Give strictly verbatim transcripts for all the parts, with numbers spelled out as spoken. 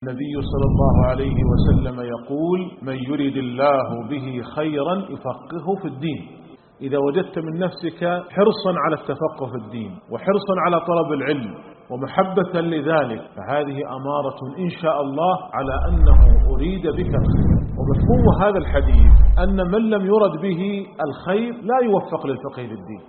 النبي صلى الله عليه وسلم يقول: من يريد الله به خيرا يفقهه في الدين. إذا وجدت من نفسك حرصا على التفقه في الدين وحرصا على طلب العلم ومحبة لذلك، فهذه أمارة إن شاء الله على أنه أريد بك الخير. ومفهوم هذا الحديث أن من لم يرد به الخير لا يوفق للفقه في الدين.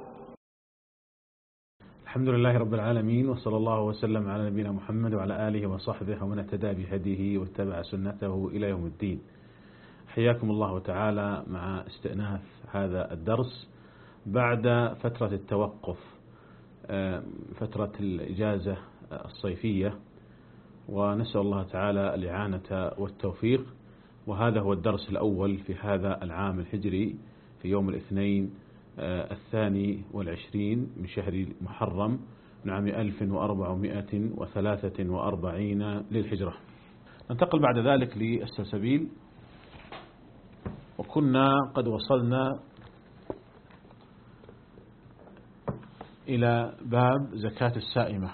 الحمد لله رب العالمين، وصلى الله وسلم على نبينا محمد وعلى آله وصحبه ومن اهتدى بهديه واتبع سنته إلى يوم الدين. حياكم الله تعالى مع استئناف هذا الدرس بعد فترة التوقف، فترة الإجازة الصيفية، ونسأل الله تعالى الإعانة والتوفيق. وهذا هو الدرس الأول في هذا العام الهجري في يوم الاثنين الثاني والعشرين من شهر محرم من عام ألف وأربعمائة وثلاثة وأربعين للهجرة. ننتقل بعد ذلك للسلسبيل، وكنا قد وصلنا إلى باب زكاة السائمة.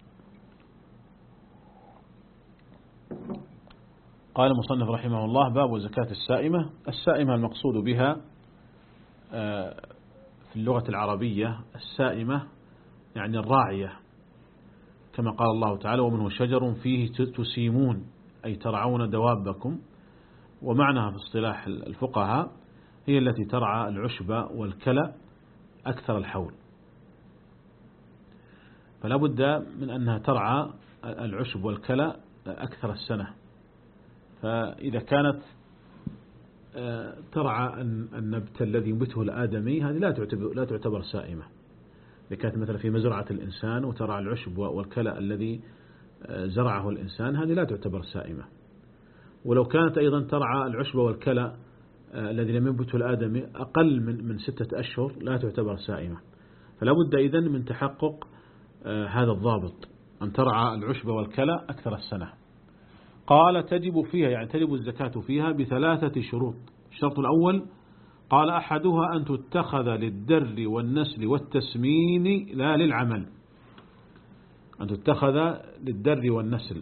قال المصنف رحمه الله: باب زكاة السائمة. السائمة المقصود بها في اللغة العربية السائمة يعني الراعية، كما قال الله تعالى: ومنه شجر فيه تسيمون، أي ترعون دوابكم. ومعناها في اصطلاح الفقهاء هي التي ترعى العشب والكلى أكثر الحول، فلا بد من أنها ترعى العشب والكلى أكثر السنة. فإذا كانت ترعى النبت الذي ينبته الآدمي هذه لا تعتبر لا تعتبر سائمة. إذا كانت مثلا في مزرعة الإنسان وترعى العشب والكلى الذي زرعه الإنسان هذه لا تعتبر سائمة. ولو كانت أيضا ترعى العشب والكلى الذي لم ينبته الآدمي أقل من من ستة أشهر لا تعتبر سائمة. فلا بد إذن من تحقق هذا الضابط، أن ترعى العشب والكلى أكثر السنة. قال: تجب فيها، يعني تجب الزكاة فيها بثلاثة شروط. الشرط الأول قال: أحدها أن تتخذ للدر والنسل والتسمين لا للعمل. أن تتخذ للدر والنسل،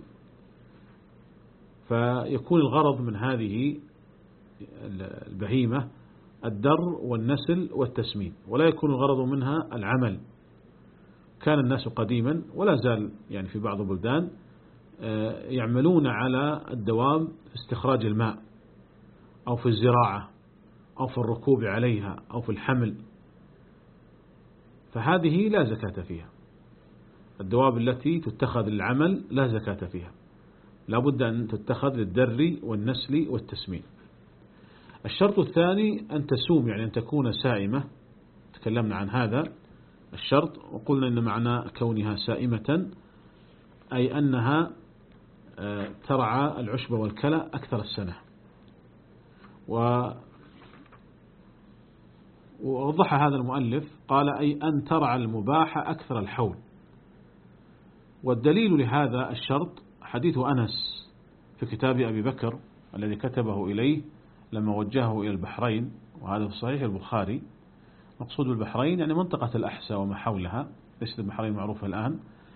فيكون الغرض من هذه البهيمة الدر والنسل والتسمين، ولا يكون الغرض منها العمل. كان الناس قديما ولا زال يعني في بعض البلدان يعملون على الدواب في استخراج الماء أو في الزراعة أو في الركوب عليها أو في الحمل، فهذه لا زكاة فيها. الدواب التي تتخذ للعمل لا زكاة فيها، لا بد أن تتخذ للدر والنسل والتسمين. الشرط الثاني أن تسوم، يعني أن تكون سائمة. تكلمنا عن هذا الشرط وقلنا إن معنى كونها سائمة أي أنها ترعى العشب والكلى أكثر السنة. ووضح هذا المؤلف قال: أي أن ترعى المباح أكثر الحول. والدليل لهذا الشرط حديث أنس في كتاب أبي بكر الذي كتبه إليه لما وجهه إلى البحرين، وهذا في صحيح البخاري. مقصود بالبحرين يعني منطقة الأحساء وما حولها، ليست البحرين معروفة الآن.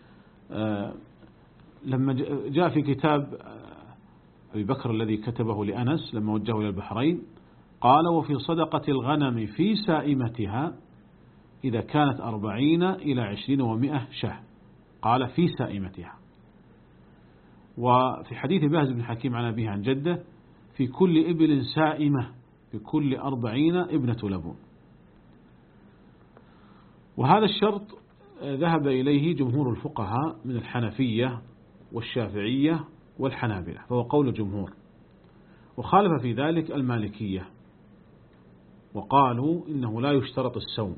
لما جاء في كتاب أبي بكر الذي كتبه لأنس لما وجهه إلى البحرين قال: وفي صدقة الغنم في سائمتها إذا كانت أربعين إلى عشرين ومئة شاه. قال: في سائمتها. وفي حديث باز بن حكيم عن أبيه عن جده: في كل إبل سائمة في كل أربعين ابنة لبون. وهذا الشرط ذهب إليه جمهور الفقهاء من الحنفية والشافعية والحنابلة، فهو قول الجمهور. وخالف في ذلك المالكية وقالوا إنه لا يشترط السوم،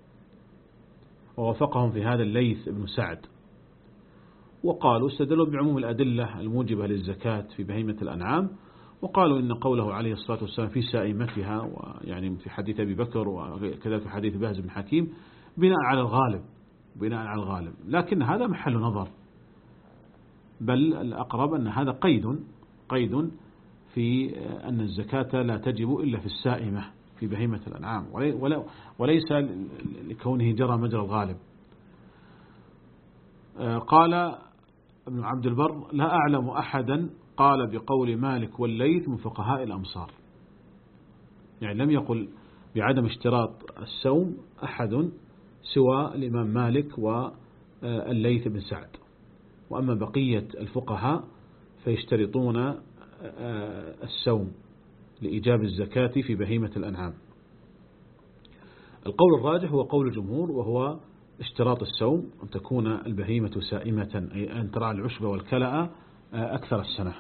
ووافقهم في هذا الليث بن سعد. وقالوا استدلوا بعموم الأدلة الموجبة للزكاة في بهيمة الأنعام، وقالوا إن قوله عليه الصلاة والسلام في سائمتها، ويعني في حديث أبي بكر وكذلك في حديث باز بن حكيم، بناء على الغالب بناء على الغالب لكن هذا محل نظر، بل الأقرب أن هذا قيد قيد في أن الزكاة لا تجب إلا في السائمة في بهيمة الأنعام، وليس لكونه جرى مجرى الغالب. قال ابن عبد البر: لا أعلم أحدا قال بقول مالك والليث من فقهاء الأمصار. يعني لم يقل بعدم اشتراط السوم أحد سوى الإمام مالك والليث بن سعد، وأما بقية الفقهاء فيشترطون السوم لإيجاب الزكاة في بهيمة الأنعام. القول الراجح هو قول الجمهور، وهو اشتراط السوم أن تكون البهيمة سائمة، أي أن ترعى العشب والكلأ أكثر السنة.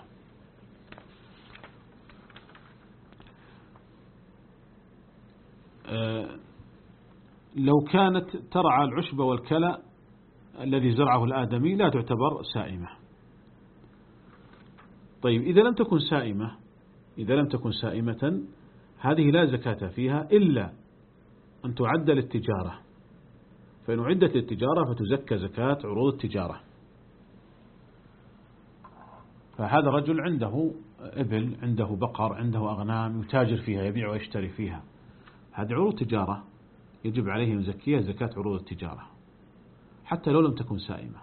لو كانت ترعى العشب والكلأ الذي زرعه الآدمي لا تعتبر سائمة. طيب إذا لم تكن سائمة إذا لم تكن سائمة هذه لا زكاة فيها إلا أن تعد للتجارة، فإن عدت للتجارة فتزكى زكاة عروض التجارة. فهذا رجل عنده إبل، عنده بقر، عنده أغنام يتاجر فيها، يبيع ويشتري فيها، هذه عروض تجارة يجب عليه أن يزكيها زكاة عروض التجارة حتى لو لم تكن سائمة.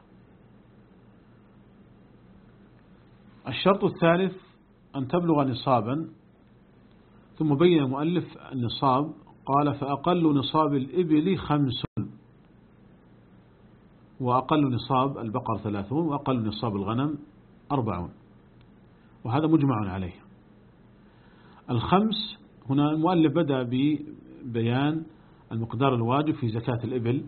الشرط الثالث أن تبلغ نصابا، ثم بين المؤلف النصاب، قال: فأقل نصاب الإبل خمس، وأقل نصاب البقر ثلاثون، وأقل نصاب الغنم أربعون، وهذا مجمع عليه. الخمس هنا المؤلف بدأ ببيان المقدار الواجب في زكاة الإبل،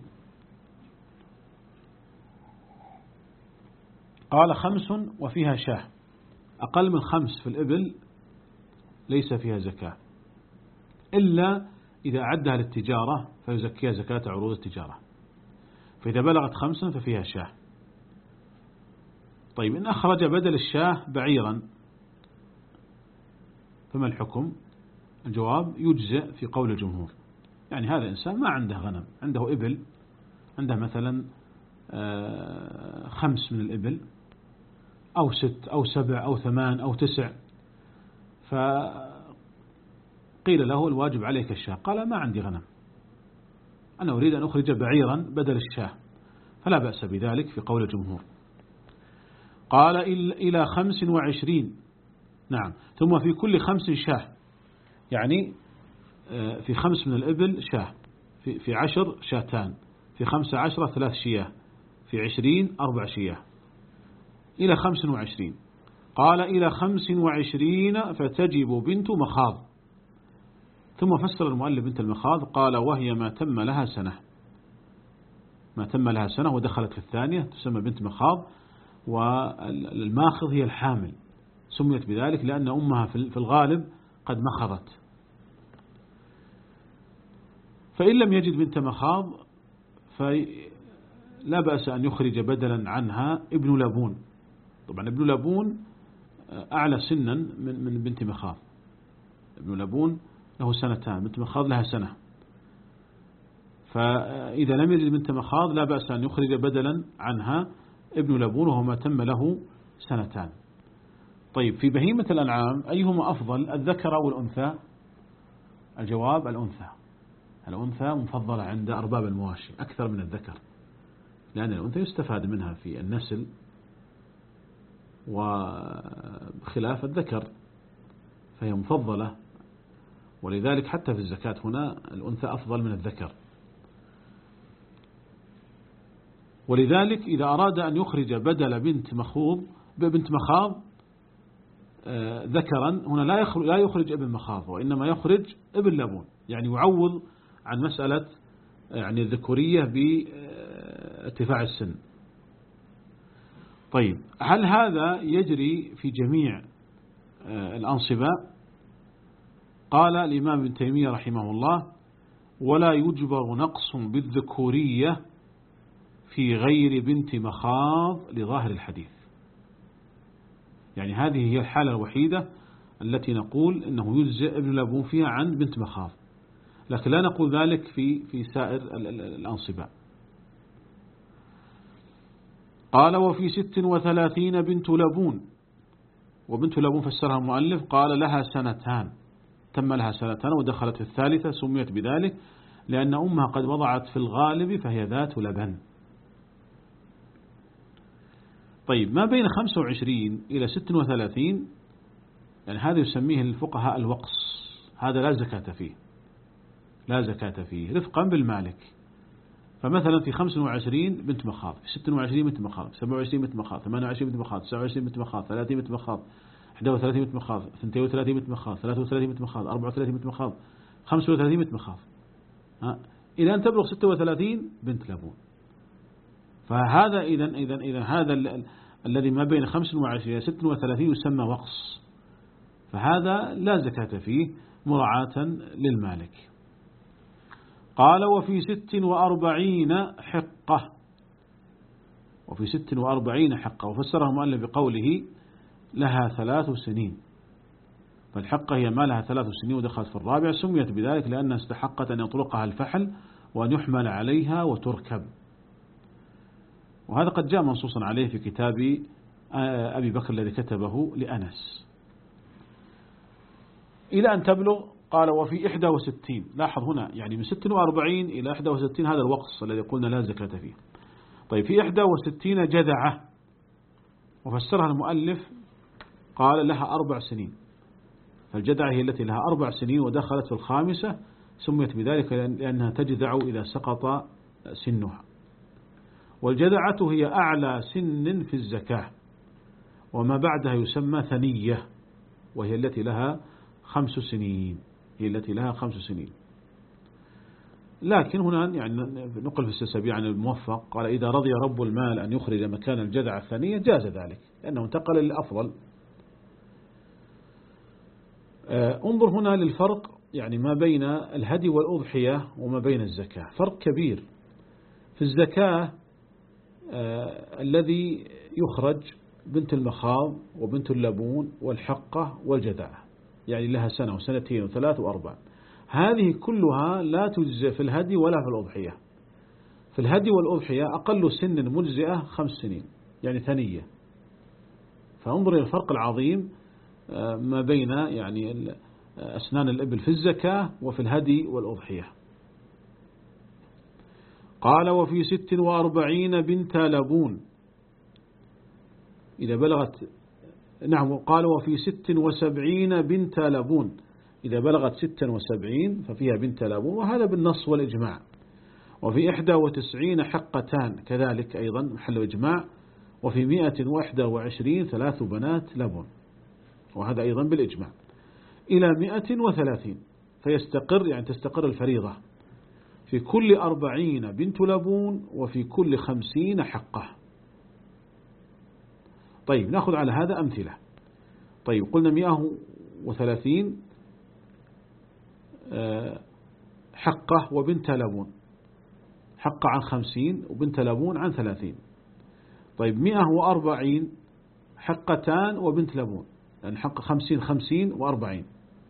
قال: خمس وفيها شاه. أقل من خمس في الإبل ليس فيها زكاة إلا إذا أعدها للتجارة فيزكيها زكاة عروض التجارة، فإذا بلغت خمسا ففيها شاه. طيب إن أخرج بدل الشاه بعيرا فما الحكم؟ الجواب: يجزئ في قول الجمهور. يعني هذا إنسان ما عنده غنم، عنده إبل، عنده مثلا خمس من الإبل أو ست أو سبع أو ثمان أو تسع، فقيل له: الواجب عليك الشاه. قال: ما عندي غنم، أنا أريد أن أخرج بعيرا بدل الشاه، فلا بأس بذلك في قول الجمهور. قال: إلى خمس وعشرين، نعم، ثم في كل خمس شاه، يعني في خمس من الإبل شاه، في, في عشر شاتان، في خمسة عشرة ثلاث شياه، في عشرين أربع شياه، إلى خمس وعشرين. قال: إلى خمس وعشرين فتجب بنت مخاض. ثم فسر المؤلف بنت المخاض، قال: وهي ما تم لها سنة، ما تم لها سنة ودخلت في الثانية تسمى بنت مخاض، والماخض هي الحامل، سميت بذلك لأن أمها في الغالب قد مخضت. فإن لم يجد بنت مخاض فلا بأس أن يخرج بدلا عنها ابن لبون. طبعا ابن لبون أعلى سنا من من بنت مخاض، ابن لبون له سنتان، بنت مخاض لها سنة، فإذا لم يجد بنت مخاض لا بأس أن يخرج بدلا عنها ابن لبون وهو ما تم له سنتان. طيب في بهيمة الأنعام أيهما أفضل، الذكر أو الأنثى؟ الجواب: الأنثى. الأنثى مفضلة عند أرباب المواشي أكثر من الذكر، لأن الأنثى يستفاد منها في النسل وخلاف الذكر، فهي مفضلة، ولذلك حتى في الزكاة هنا الأنثى أفضل من الذكر. ولذلك إذا أراد أن يخرج بدل بنت مخوض بنت مخاض ذكرا، هنا لا يخرج لا يخرج ابن مخاض، وإنما يخرج ابن لبون، يعني يعوض عن مسألة يعني الذكورية بارتفاع السن. طيب هل هذا يجري في جميع الأنصباء؟ قال الإمام ابن تيمية رحمه الله: ولا يجبر نقص بالذكورية في غير بنت مخاض لظاهر الحديث. يعني هذه هي الحالة الوحيدة التي نقول إنه يجزئ ابن لبون فيها عن بنت مخاض، لكن لا نقول ذلك في في سائر الأنصباء. قال: وفي ست وثلاثين بنت لبون، وبنت لبون فسرها المؤلف قال: لها سنتان، تم لها سنتان ودخلت في الثالثة، سميت بذلك لأن أمها قد وضعت في الغالب فهي ذات لبن. طيب ما بين خمسة وعشرين إلى ستة وثلاثين يعني هذا يسميه الفقهاء الوقص، هذا لا زكاة فيه، لا زكاة فيه رفقا بالمالك. فمثلا في خمسة وعشرين بنت مخاض، في ستة وعشرين بنت مخاض، سبعة وعشرين بنت مخاض، ثمانية وعشرين بنت مخاض، تسعة وعشرين بنت مخاض، ثلاثين بنت مخاض، واحد وثلاثين بنت مخاض، اثنين وثلاثين بنت مخاض، ثلاثة وثلاثين بنت مخاض، أربعة وثلاثين بنت مخاض، خمسة وثلاثين بنت مخاض، ها إلى أن تبلغ ستة وثلاثين بنت لبون. فهذا إذا إذا إذا هذا ال الذي ما بين خمسة وعشرين إلى ستة وثلاثين يسمى وقص، فهذا لا زكاة فيه مراعاة للمالك. قال وفي ست وأربعين حقة، وفي ست وأربعين حقة، وفسرها المؤلف بقوله لها ثلاث سنين، فالحقة هي ما لها ثلاث سنين ودخلت في الرابع، سميت بذلك لأنها استحقت أن يطلقها الفحل وأن يحمل عليها وتركب. وهذا قد جاء منصوصا عليه في كتاب أبي بكر الذي كتبه لأنس. إلى أن تبلغ قال وفي إحدى وستين، لاحظ هنا يعني من ستة وأربعين إلى إحدى وستين هذا الوقص الذي قلنا لا زكاة فيه. طيب في إحدى وستين جذعة، وفسرها المؤلف قال لها أربع سنين، فالجذعة هي التي لها أربع سنين ودخلت في الخامسة، سميت بذلك لأنها تجذع إذا سقط سنها. والجذعة هي أعلى سن في الزكاة، وما بعدها يسمى ثنية، وهي التي لها خمس سنين، هي التي لها خمس سنين. لكن هنا يعني نقل في السلسبيل عن الموفق قال إذا رضي رب المال أن يخرج مكان الجذعة الثانية جاز ذلك، لأنه انتقل للأفضل. انظر هنا للفرق يعني ما بين الهدي والأضحية وما بين الزكاة، فرق كبير. في الزكاة آه الذي يخرج بنت المخاض وبنت اللبون والحقة والجذعة، يعني لها سنة وسنتين وثلاث وأربع، هذه كلها لا تجزئ في الهدي ولا في الأضحية. في الهدي والأضحية أقل سن مجزئة خمس سنين يعني ثنية. فانظر إلى الفرق العظيم ما بين يعني أسنان الإبل في الزكاة وفي الهدي والأضحية. قال وفي ست وأربعين بنت لبون إذا بلغت، نعم قال وفي ست وسبعين بنت لبون إذا بلغت ست وسبعين ففيها بنت لبون، وهذا بالنص والإجماع. وفي إحدى وتسعين حقتان كذلك أيضا محل إجماع. وفي مئة وإحدى وعشرين ثلاث بنات لبون، وهذا أيضا بالإجماع. إلى مئة وثلاثين فيستقر يعني تستقر الفريضة في كل أربعين بنت لبون وفي كل خمسين حقة. طيب نأخذ على هذا أمثلة. طيب قلنا مئة وثلاثين حقة وبنت لبون، حقة عن خمسين وبنت لبون عن ثلاثين. طيب مئة وأربعين حقتان وبنت لبون، لأن حق خمسين خمسين وأربعين.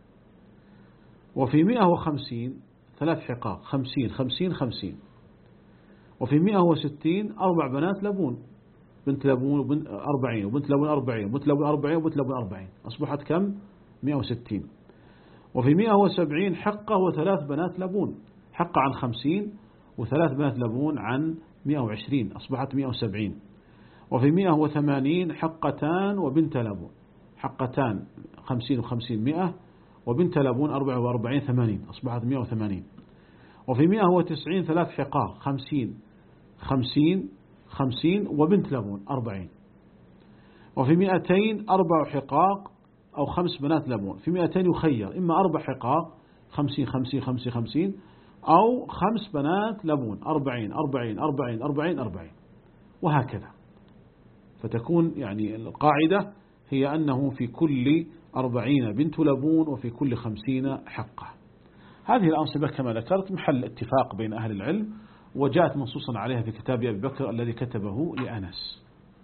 وفي مئة وخمسين ثلاث حقاق، خمسين خمسين خمسين. وفي مئة وستين أربع بنات لبون، بنت لبون وبنت أربعين وبنت لبون أربعين وبنت لبون أربعين وبنت لبون أربعين، أصبحت كم؟ مئة وستين. وفي مئة وسبعين حقة وثلاث بنات لبون، حقة عن خمسين وثلاث بنات لبون عن مئة وعشرين، أصبحت مئة وسبعين. وفي مئة وثمانين حقتان وبنت لبون، حقتان خمسين وخمسين مئة وبنت لبون أربعة وأربعين ثمانين، أصبحت مئة وثمانين. وفي مئة وتسعين ثلاث حقاق، خمسين خمسين خمسين وبنت لبون أربعين. وفي مئتين أربع حقاق أو خمس بنات لبون. في مئتين يخير إما أربع حقاق خمسين خمسين خمسين خمسين أو خمس بنات لبون أربعين أربعين أربعين أربعين أربعين، وهكذا. فتكون يعني القاعدة هي أنه في كل أربعين بنت لبون وفي كل خمسين حقة. هذه الأنصبة كما ذكرت محل اتفاق بين أهل العلم، وجاءت منصوصا عليها في كتاب أبي بكر الذي كتبه لأنس.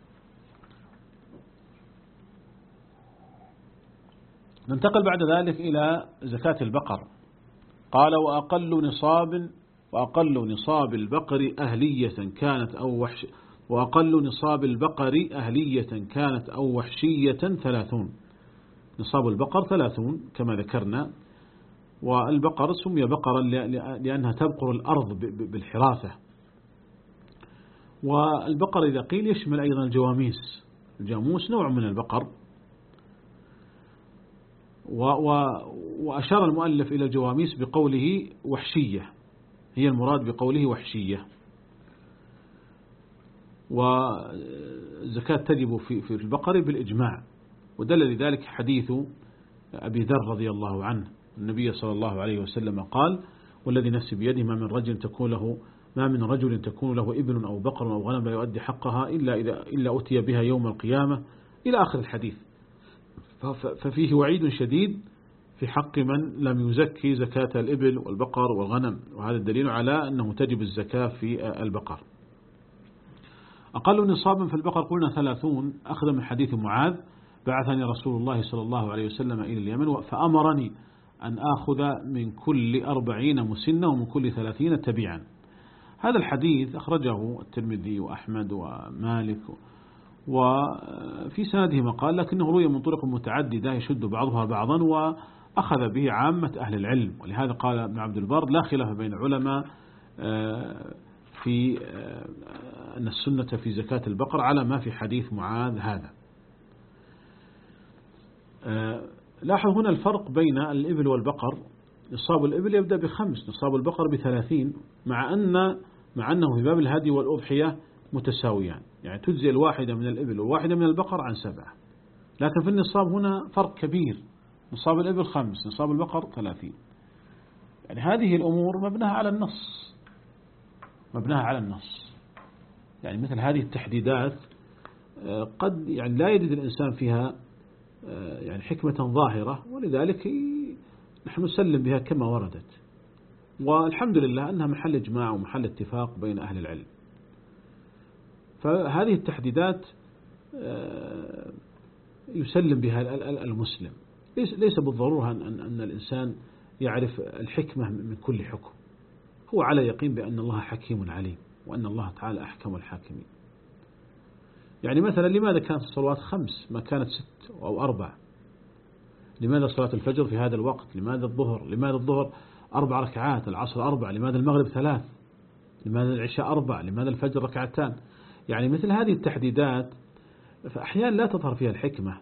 ننتقل بعد ذلك إلى زكاة البقر. قال وأقل نصاب وأقل نصاب البقر أهلية كانت أو وحش وأقل نصاب البقر أهلية كانت أو وحشية ثلاثون. نصاب البقر ثلاثون كما ذكرنا. والبقر سمي بقرا لأنها تبقر الأرض بالحراثة. والبقر إذا قيل يشمل أيضا الجواميس، الجاموس نوع من البقر. و و وأشار المؤلف إلى الجواميس بقوله وحشية، هي المراد بقوله وحشية. والزكاة تجب في في البقر بالإجماع، ودل لذلك حديث أبي ذر رضي الله عنه. النبي صلى الله عليه وسلم قال: والذي نفسي بيده ما من رجل تكون له ما من رجل تكون له إبل أو بقر أو غنم لا يؤدي حقها إلا إذا إلا أتي بها يوم القيامة، إلى آخر الحديث. ففيه وعيد شديد في حق من لم يزكي زكاة الإبل والبقر والغنم، وهذا الدليل على أنه تجب الزكاة في البقر. أقل نصابا في البقر قلنا ثلاثون، أخذ من حديث معاذ: بعثني رسول الله صلى الله عليه وسلم إلى اليمن فأمرني أن آخذ من كل أربعين مسنة ومن كل ثلاثين تبيعا. هذا الحديث أخرجه الترمذي وأحمد ومالك، وفي سنده مقال، لكنه روي من طرق متعددة يشد بعضها بعضا، وأخذ به عامة أهل العلم. ولهذا قال ابن عبد البر: لا خلاف بين العلماء في أن السنة في زكاة البقر على ما في حديث معاذ هذا. لاحظ هنا الفرق بين الإبل والبقر. نصاب الإبل يبدأ بخمس، نصاب البقر بثلاثين، مع أن مع أنه في باب الهدي والأضحية متساويان، يعني تجزي الواحدة من الإبل والواحدة من البقر عن سبعة. لكن في النصاب هنا فرق كبير، نصاب الإبل خمس، نصاب البقر ثلاثين. يعني هذه الأمور مبناها على النص، مبناها على النص. يعني مثل هذه التحديدات قد يعني لا يجد الإنسان فيها يعني حكمة ظاهرة، ولذلك نحن نسلم بها كما وردت، والحمد لله أنها محل إجماع ومحل اتفاق بين أهل العلم. فهذه التحديدات يسلم بها المسلم، ليس بالضرورة أن الإنسان يعرف الحكمة من كل حكم، هو على يقين بأن الله حكيم عليم، وأن الله تعالى أحكم الحاكمين. يعني مثلا لماذا كانت الصلوات خمس ما كانت ست أو أربع؟ لماذا صلاة الفجر في هذا الوقت؟ لماذا الظهر؟ لماذا الظهر أربع ركعات، العصر أربع، لماذا المغرب ثلاث، لماذا العشاء أربع، لماذا الفجر ركعتان؟ يعني مثل هذه التحديدات فأحيانا لا تظهر فيها الحكمة،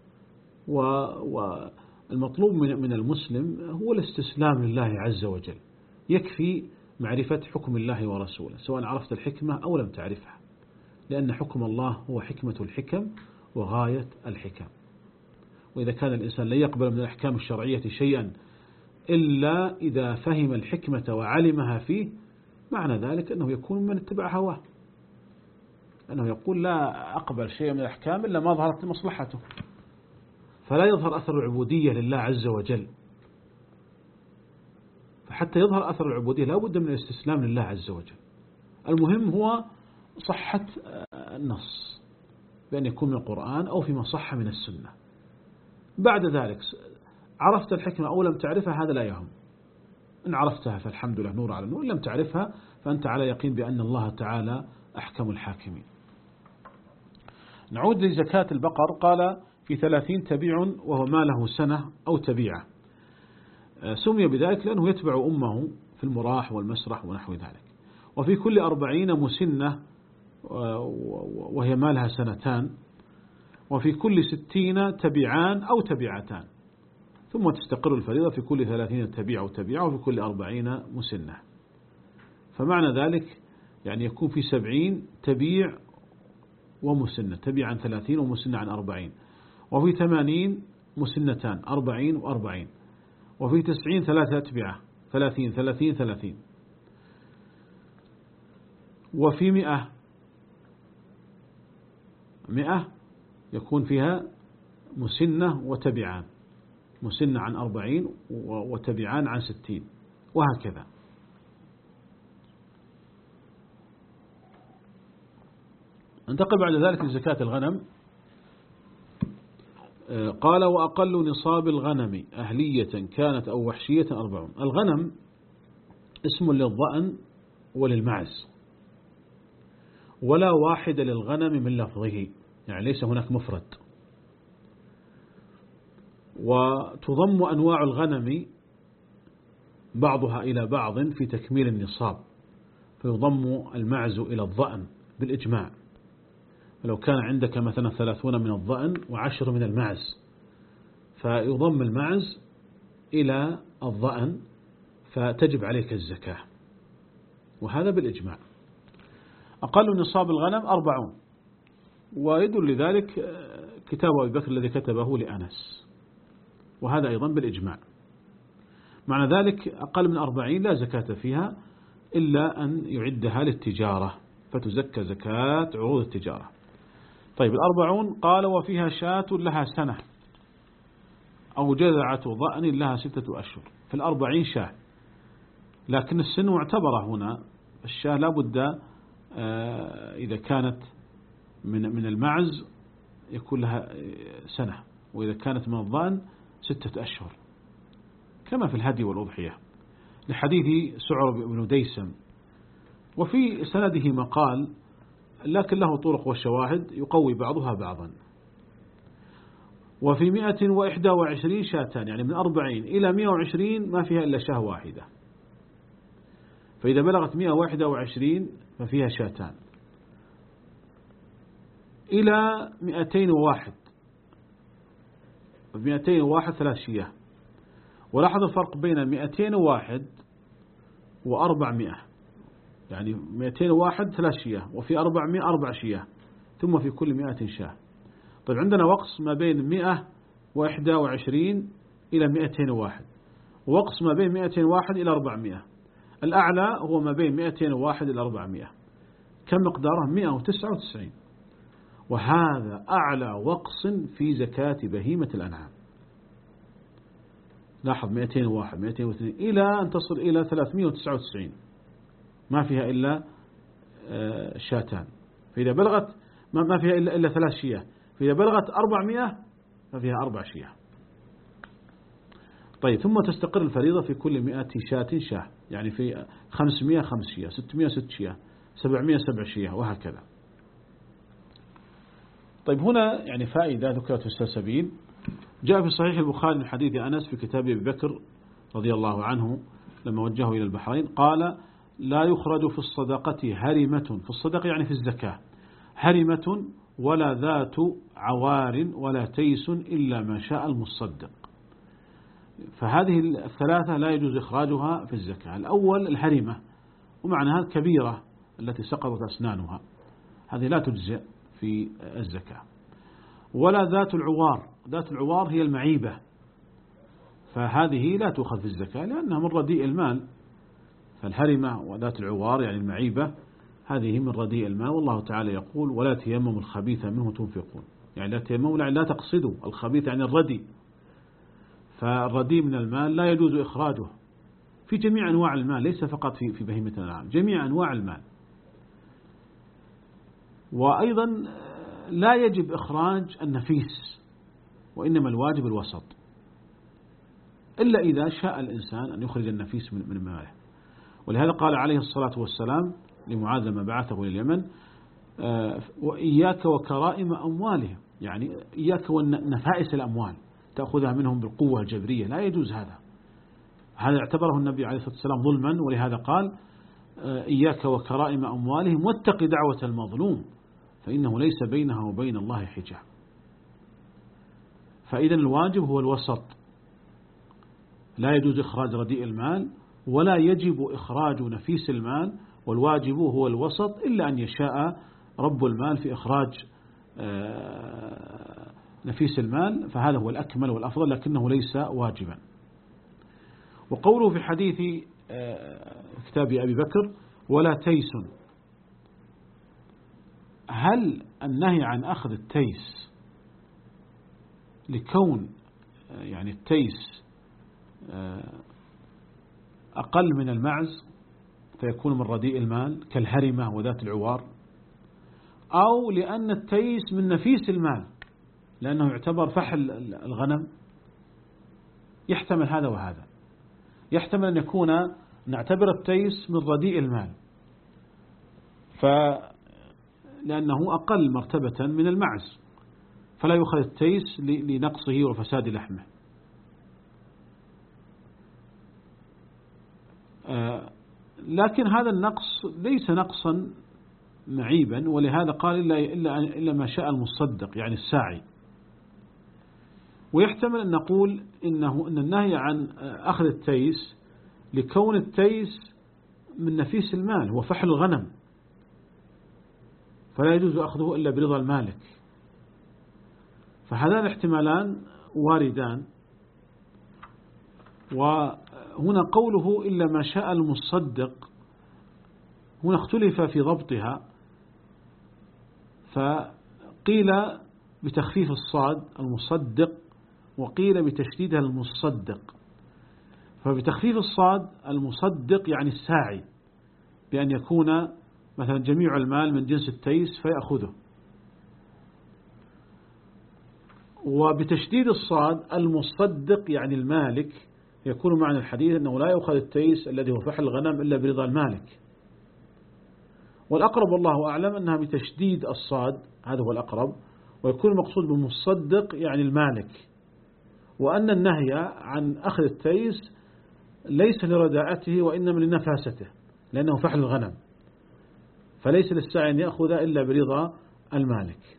والمطلوب من المسلم هو الاستسلام لله عز وجل. يكفي معرفة حكم الله ورسوله سواء عرفت الحكمة أو لم تعرفها، لأن حكم الله هو حكمة الحكم وغاية الحكم. وإذا كان الإنسان لا يقبل من الأحكام الشرعية شيئا إلا إذا فهم الحكمة وعلمها فيه، معنى ذلك أنه يكون من اتبع هواه، أنه يقول لا أقبل شيء من الأحكام إلا ما ظهرت مصلحته، فلا يظهر أثر العبودية لله عز وجل. فحتى يظهر أثر العبودية لا بد من الاستسلام لله عز وجل. المهم هو صحة النص، بأن يكون من القرآن أو فيما صح من السنة. بعد ذلك عرفت الحكمة أو لم تعرفها هذا لا يهم، إن عرفتها فالحمد لله نور على نور، إن لم تعرفها فأنت على يقين بأن الله تعالى أحكم الحاكمين. نعود لزكاة البقر. قال في ثلاثين تبيع وهو ما له سنة أو تبيعة، سمي بذلك لأنه يتبع أمه في المراح والمسرح ونحو ذلك. وفي كل أربعين مسنة وهي ما لها سنتان، وفي كل ستين تبيعان أو تبيعتان، ثم تستقر الفريضة في كل ثلاثين تبيع أو تبيعة، وفي كل أربعين مسنة. فمعنى ذلك يعني يكون في سبعين تبيع ومسنة، تبيع عن ثلاثين ومسنة عن أربعين، وفي ثمانين مسنتان، أربعين وأربعين، وفي تسعين ثلاثة أتبعة، ثلاثين ثلاثين ثلاثين، وفي مئة مئة يكون فيها مسنة وتبعان، مسنة عن أربعين وتبعان عن ستين، وهكذا. انتقل بعد ذلك لزكاة الغنم. قال وأقل نصاب الغنم أهلية كانت أو وحشية أربعون. الغنم اسم للضأن وللمعز، ولا واحد للغنم من لفظه، يعني ليس هناك مفرد. وتضم أنواع الغنم بعضها إلى بعض في تكميل النصاب، فيضم المعز إلى الضأن بالإجماع، لو كان عندك مثلا ثلاثون من الضأن وعشر من المعز، فيضم المعز إلى الضأن فتجب عليك الزكاة، وهذا بالإجماع. أقل نصاب الغنم أربعون، ويدل لذلك كتاب أبي بكر الذي كتبه لأنس، وهذا أيضا بالإجماع. معنى ذلك أقل من أربعين لا زكاة فيها إلا أن يعدها للتجارة، فتزكى زكاة عروض التجارة. طيب الأربعون قال وفيها شاة لها سنة أو جذعة ضأن لها ستة أشهر، في الأربعين شاة، لكن السن معتبرة هنا. الشاة لا بد إذا كانت من من المعز يكون لها سنة، وإذا كانت من الضأن ستة أشهر، كما في الهدي والأضحية، لحديث سعر بن ديسم. وفي سنده مقال، لكن له طرق وشواهد يقوي بعضها بعضا. وفي مئة وإحدى وعشرين شاتان، يعني من أربعين إلى مئة وعشرين ما فيها إلا شاه واحدة، فإذا بلغت مئة وإحدى وعشرين ففيها شاتان، إلى مئتين وواحد، مئتين وواحد ثلاث شياه. ولاحظ الفرق بين مئتين وواحد وأربعمائة، يعني مئتين وواحد ثلاث شياه، وفي أربعمائة أربع شياه، ثم في كل مئة شاه. طيب عندنا وقص ما بين مئة وإحدى وعشرين إلى مئتين وواحد، ووقص ما بين مئتين وواحد إلى أربعمائة. الأعلى هو ما بين مئتين وواحد إلى أربعمائة، كم مقداره؟ مئة وتسعة وتسعين، وهذا أعلى وقص في زكاة بهيمة الأنعام. لاحظ مئتين وواحد مئتين واثنين إلى أن تصل إلى ثلاثمائة وتسعة وتسعين، ما فيها إلا شاتان. فإذا بلغت ما فيها إلا إلا ثلاث شياه، فإذا بلغت أربعمائة ففيها أربع شياه. طيب ثم تستقر الفريضة في كل مئة شاة شاه، يعني في خمسمائة خمس شياه، ستمائة ست شياه، سبعمائة سبع شياه، وهكذا. طيب هنا يعني فائدة ذكرت في السلسبيل. جاء في صحيح البخاري من حديث أنس في كتاب أبي بكر رضي الله عنه لما وجهه إلى البحرين، قال لا يخرج في الصدقة هرمة، في الصدقة يعني في الزكاة، هرمة ولا ذات عوار ولا تيس إلا ما شاء المصدق. فهذه الثلاثة لا يجوز إخراجها في الزكاة. الأول الهرمة، ومعناها الكبيرة التي سقطت أسنانها، هذه لا تجزئ في الزكاة. ولا ذات العوار، ذات العوار هي المعيبة، فهذه لا تؤخذ في الزكاة لأنها من رديء المال. فالهرمة وذات العوار يعني المعيبة هذه من رديء المال، والله تعالى يقول ولا تيمموا الخبيث منه تنفقون، يعني لا تيمموا يعني لا تقصدوا، الخبيث يعني الردي. فالرديء من المال لا يجوز إخراجه في جميع أنواع المال، ليس فقط في في بهيمة الأنعام، جميع أنواع المال. وأيضا لا يجب إخراج النفيس، وإنما الواجب الوسط، إلا إذا شاء الإنسان أن يخرج النفيس من ماله. ولهذا قال عليه الصلاة والسلام لمعاذ لما بعثه إلى اليمن وإياك وكرائم أموالهم، يعني إياك ونفائس الأموال تأخذها منهم بالقوة الجبرية، لا يجوز هذا. هذا اعتبره النبي عليه الصلاة والسلام ظلما، ولهذا قال إياك وكرائم أموالهم واتق دعوة المظلوم فإنه ليس بينها وبين الله حجاب. فإذا الواجب هو الوسط، لا يجوز إخراج رديء المال ولا يجب إخراج نفيس المال، والواجب هو الوسط، إلا أن يشاء رب المال في إخراج نفيس المال، فهذا هو الأكمل والأفضل، لكنه ليس واجبا. وقوله في حديث كتاب أبي بكر ولا تيس، هل النهي عن أخذ التيس لكون يعني التيس أقل من المعز فيكون من رديء المال كالهرمة وذات العوار، أو لأن التيس من نفيس المال لأنه يعتبر فحل الغنم؟ يحتمل هذا وهذا. يحتمل أن يكون نعتبر التيس من رديء المال فلأنه أقل مرتبة من المعز، فلا يؤخذ التيس لنقصه وفساد لحمه. لكن هذا النقص ليس نقصا معيبا، ولهذا قال إلا, إلا, إلا ما شاء المصدق يعني الساعي. ويحتمل أن نقول إنه إن النهي عن أخذ التيس لكون التيس من نفيس المال وفحل الغنم، فلا يجوز أخذه إلا برضا المالك. فهذان الاحتمالان واردان. وهنا قوله إلا ما شاء المصدق، هنا اختلف في ضبطها، فقيل بتخفيف الصاد المصدق، وقيل بتشديدها المصدق. فبتخفيف الصاد المصدق يعني الساعي، بأن يكون مثلا جميع المال من جنس التيس فيأخذه. وبتشديد الصاد المصدق يعني المالك، يكون معنى الحديث أنه لا يأخذ التيس الذي هو فحل الغنم إلا برضا المالك. والأقرب والله أعلم أنها بتشديد الصاد، هذا هو الأقرب، ويكون المقصود بالمصدق يعني المالك، وأن النهي عن أخذ التيس ليس لرداءته وإنما لنفاسته، لأنه فحل الغنم، فليس للساعي أن يأخذ إلا برضا المالك.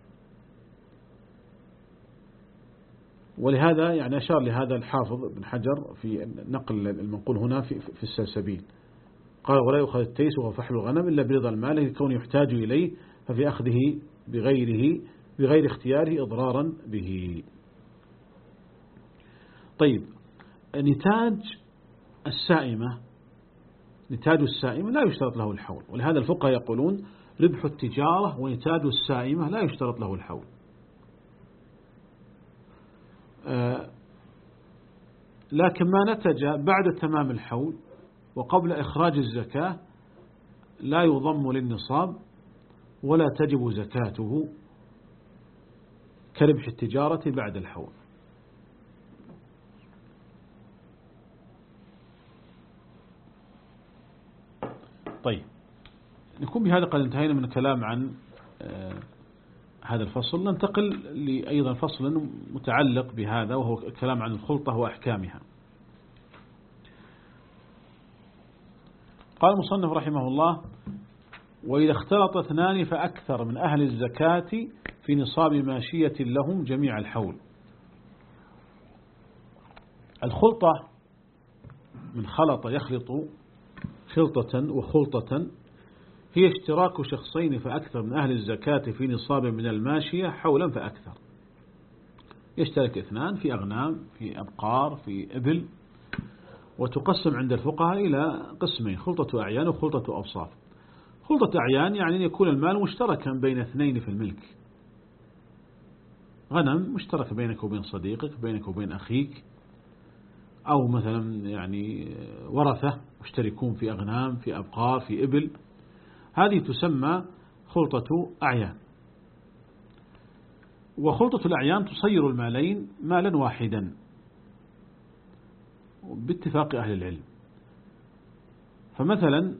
ولهذا يعني أشار لهذا الحافظ بن حجر في نقل المنقول هنا في, في السلسبيل، قال ولا يؤخذ التيس وهو فحل الغنم إلا برضا المالك لكون يحتاج إليه، ففي أخذه بغيره بغير اختياره إضرارا به. طيب، نتاج السائمة نتاج السائمة لا يشترط له الحول، ولهذا الفقهاء يقولون ربح التجارة ونتاج السائمة لا يشترط له الحول. آه لكن ما نتج بعد تمام الحول وقبل إخراج الزكاة لا يضم للنصاب ولا تجب زكاته كربح التجارة بعد الحول. طيب، نكون بهذا قد انتهينا من الكلام عن آه هذا الفصل. ننتقل لأيضا فصل متعلق بهذا، وهو الكلام عن الخلطة وأحكامها. قال المصنف رحمه الله: وإذا اختلط اثنان فأكثر من أهل الزكاة في نصاب ماشية لهم جميع الحول. الخلطة من خلط يخلط خلطة وخلطة، هي اشتراك شخصين فأكثر من أهل الزكاة في نصاب من الماشية حولا فأكثر. يشترك اثنان في أغنام، في أبقار، في إبل، وتقسم عند الفقهاء إلى قسمين: خلطة أعيان وخلطة أوصاف. خلطة أعيان يعني أن يكون المال مشتركا بين اثنين في الملك، غنم مشترك بينك وبين صديقك، بينك وبين أخيك، أو مثلا يعني ورثة مشتركون في أغنام، في أبقار، في إبل، هذه تسمى خلطة أعيان. وخلطة الأعيان تصير المالين مالا واحدا باتفاق أهل العلم. فمثلا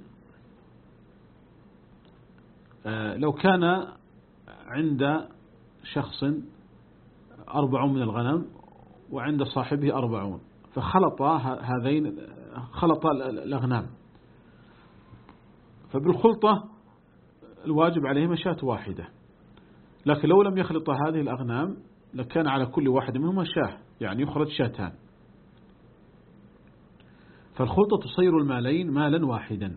لو كان عند شخص أربعون من الغنم وعند صاحبه أربعون، فخلط هذين خلط الأغنام، فبالخلطة الواجب عليهما شاة واحدة. لكن لو لم يخلط هذه الأغنام لكان على كل واحد منهما شاه، يعني يخرج شاتان. فالخلطة تصير المالين مالا واحدا.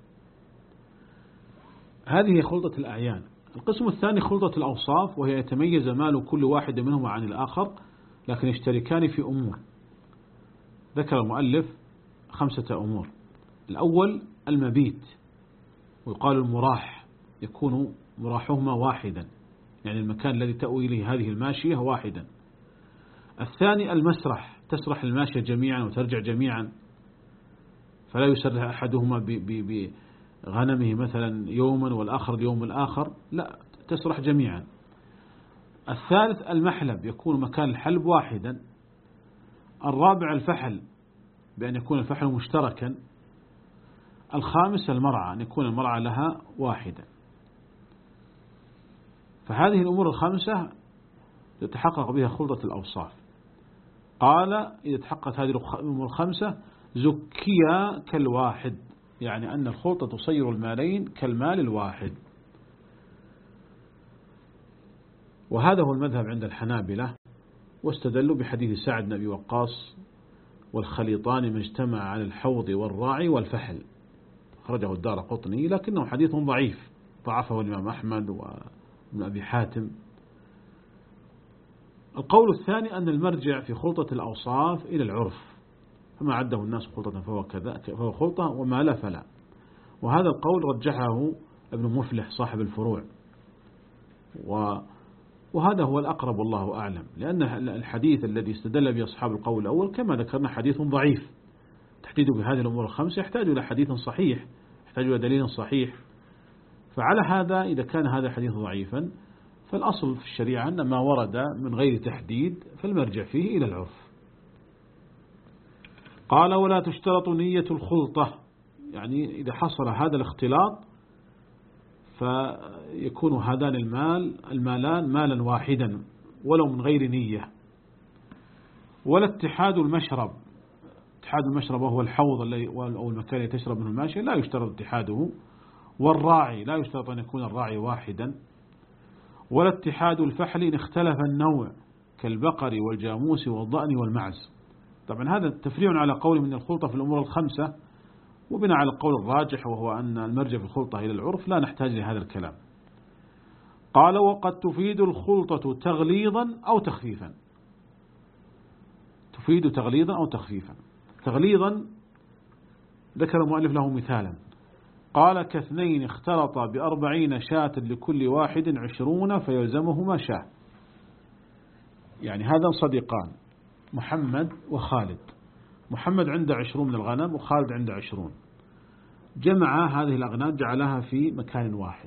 هذه هي خلطة الأعيان. القسم الثاني خلطة الأوصاف، وهي يتميز مال كل واحد منهما عن الآخر لكن يشتركان في أمور. ذكر المؤلف خمسة أمور. الأول المبيت، ويقال المراح، يكون مراحهما واحدا، يعني المكان الذي تأوي إليه هذه الماشية واحدا. الثاني المسرح، تسرح الماشية جميعا وترجع جميعا، فلا يسرح أحدهما بغنمه مثلا يوما والآخر اليوم الآخر، لا، تسرح جميعا. الثالث المحلب، يكون مكان الحلب واحدا. الرابع الفحل، بأن يكون الفحل مشتركا. الخامس المرعى، أن يكون المرعى لها واحدا. فهذه الأمور الخمسة تتحقق بها خلطة الأوصاف. قال إذا تحققت هذه الأمور الخمسة زكيا كالواحد، يعني أن الخلطة تصير المالين كالمال الواحد. وهذا هو المذهب عند الحنابلة، واستدلوا بحديث سعد بن أبي وقاص: والخليطان ما اجتمع على الحوض والراعي والفحل، خرجه الدارقطني، لكنه حديث ضعيف ضعفه الإمام أحمد وابن أبي حاتم. القول الثاني أن المرجع في خلطة الأوصاف إلى العرف، فما عده الناس خلطة فهو, كذا فهو خلطة، وما لا فلا. وهذا القول رجحه ابن مفلح صاحب الفروع، وهذا هو الأقرب والله أعلم، لأن الحديث الذي استدل به أصحاب القول الأول كما ذكرنا حديث ضعيف، تحديده بهذه الأمور الخمسة يحتاج إلى حديث صحيح، يحتاج إلى دليل صحيح. فعلى هذا إذا كان هذا الحديث ضعيفا فالأصل في الشريعة أن ما ورد من غير تحديد فالمرجع فيه إلى العرف. قال: ولا تشترط نية الخلطة، يعني إذا حصل هذا الاختلاط فيكون هذان المال المالان مالا واحدا ولو من غير نية. ولا اتحاد المشرب، اتحاد المشرب وهو الحوض أو المكان الذي تشرب منه الماشية لا يشترط اتحاده. والراعي لا يشترط أن يكون الراعي واحدا. ولا اتحاد الفحل إن اختلف النوع كالبقر والجاموس والضأن والمعز. طبعا هذا تفريع على قول من الخلطة في الأمور الخمسة، وبناء على القول الراجح وهو أن المرجع في الخلطة إلى العرف لا نحتاج لهذا الكلام. قال: وقد تفيد الخلطة تغليظا أو تخفيفا. تفيد تغليظا أو تخفيفا. تغليظا ذكر المؤلف له مثالا، قال: كاثنين اختلطا بأربعين شاة لكل واحد عشرون فيلزمهما شاة. يعني هذا صديقان محمد وخالد، محمد عنده عشرون من الغنم وخالد عنده عشرون، جمع هذه الأغنام جعلها في مكان واحد،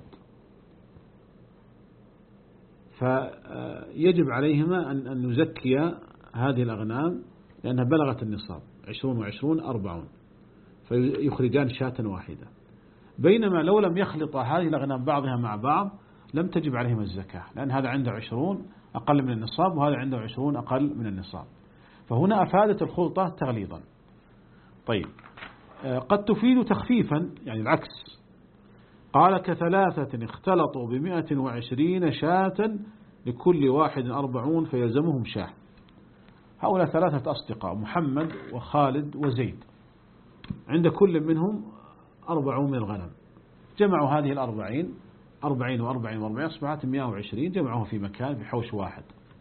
فيجب عليهما أن نزكي هذه الأغنام لأنها بلغت النصاب، عشرون وعشرون أربعون، فيخرجان شاة واحدة. بينما لو لم يخلط هذه الأغنام بعضها مع بعض لم تجب عليهما الزكاة، لأن هذا عنده عشرون أقل من النصاب وهذا عنده عشرون أقل من النصاب، فهنا أفادت الخلطة تغليظا. طيب، قد تفيد تخفيفا، يعني العكس. قال: كثلاثة اختلطوا بمئة وعشرين شاة لكل واحد أربعون فيلزمهم شاة. هؤلاء ثلاثة أصدقاء محمد وخالد وزيد، عند كل منهم أربعون من الغنم، جمعوا هذه الأربعين، أربعين وأربعين وأربعين أصبحت مئة وعشرين، جمعوها في مكان في حوش واحد،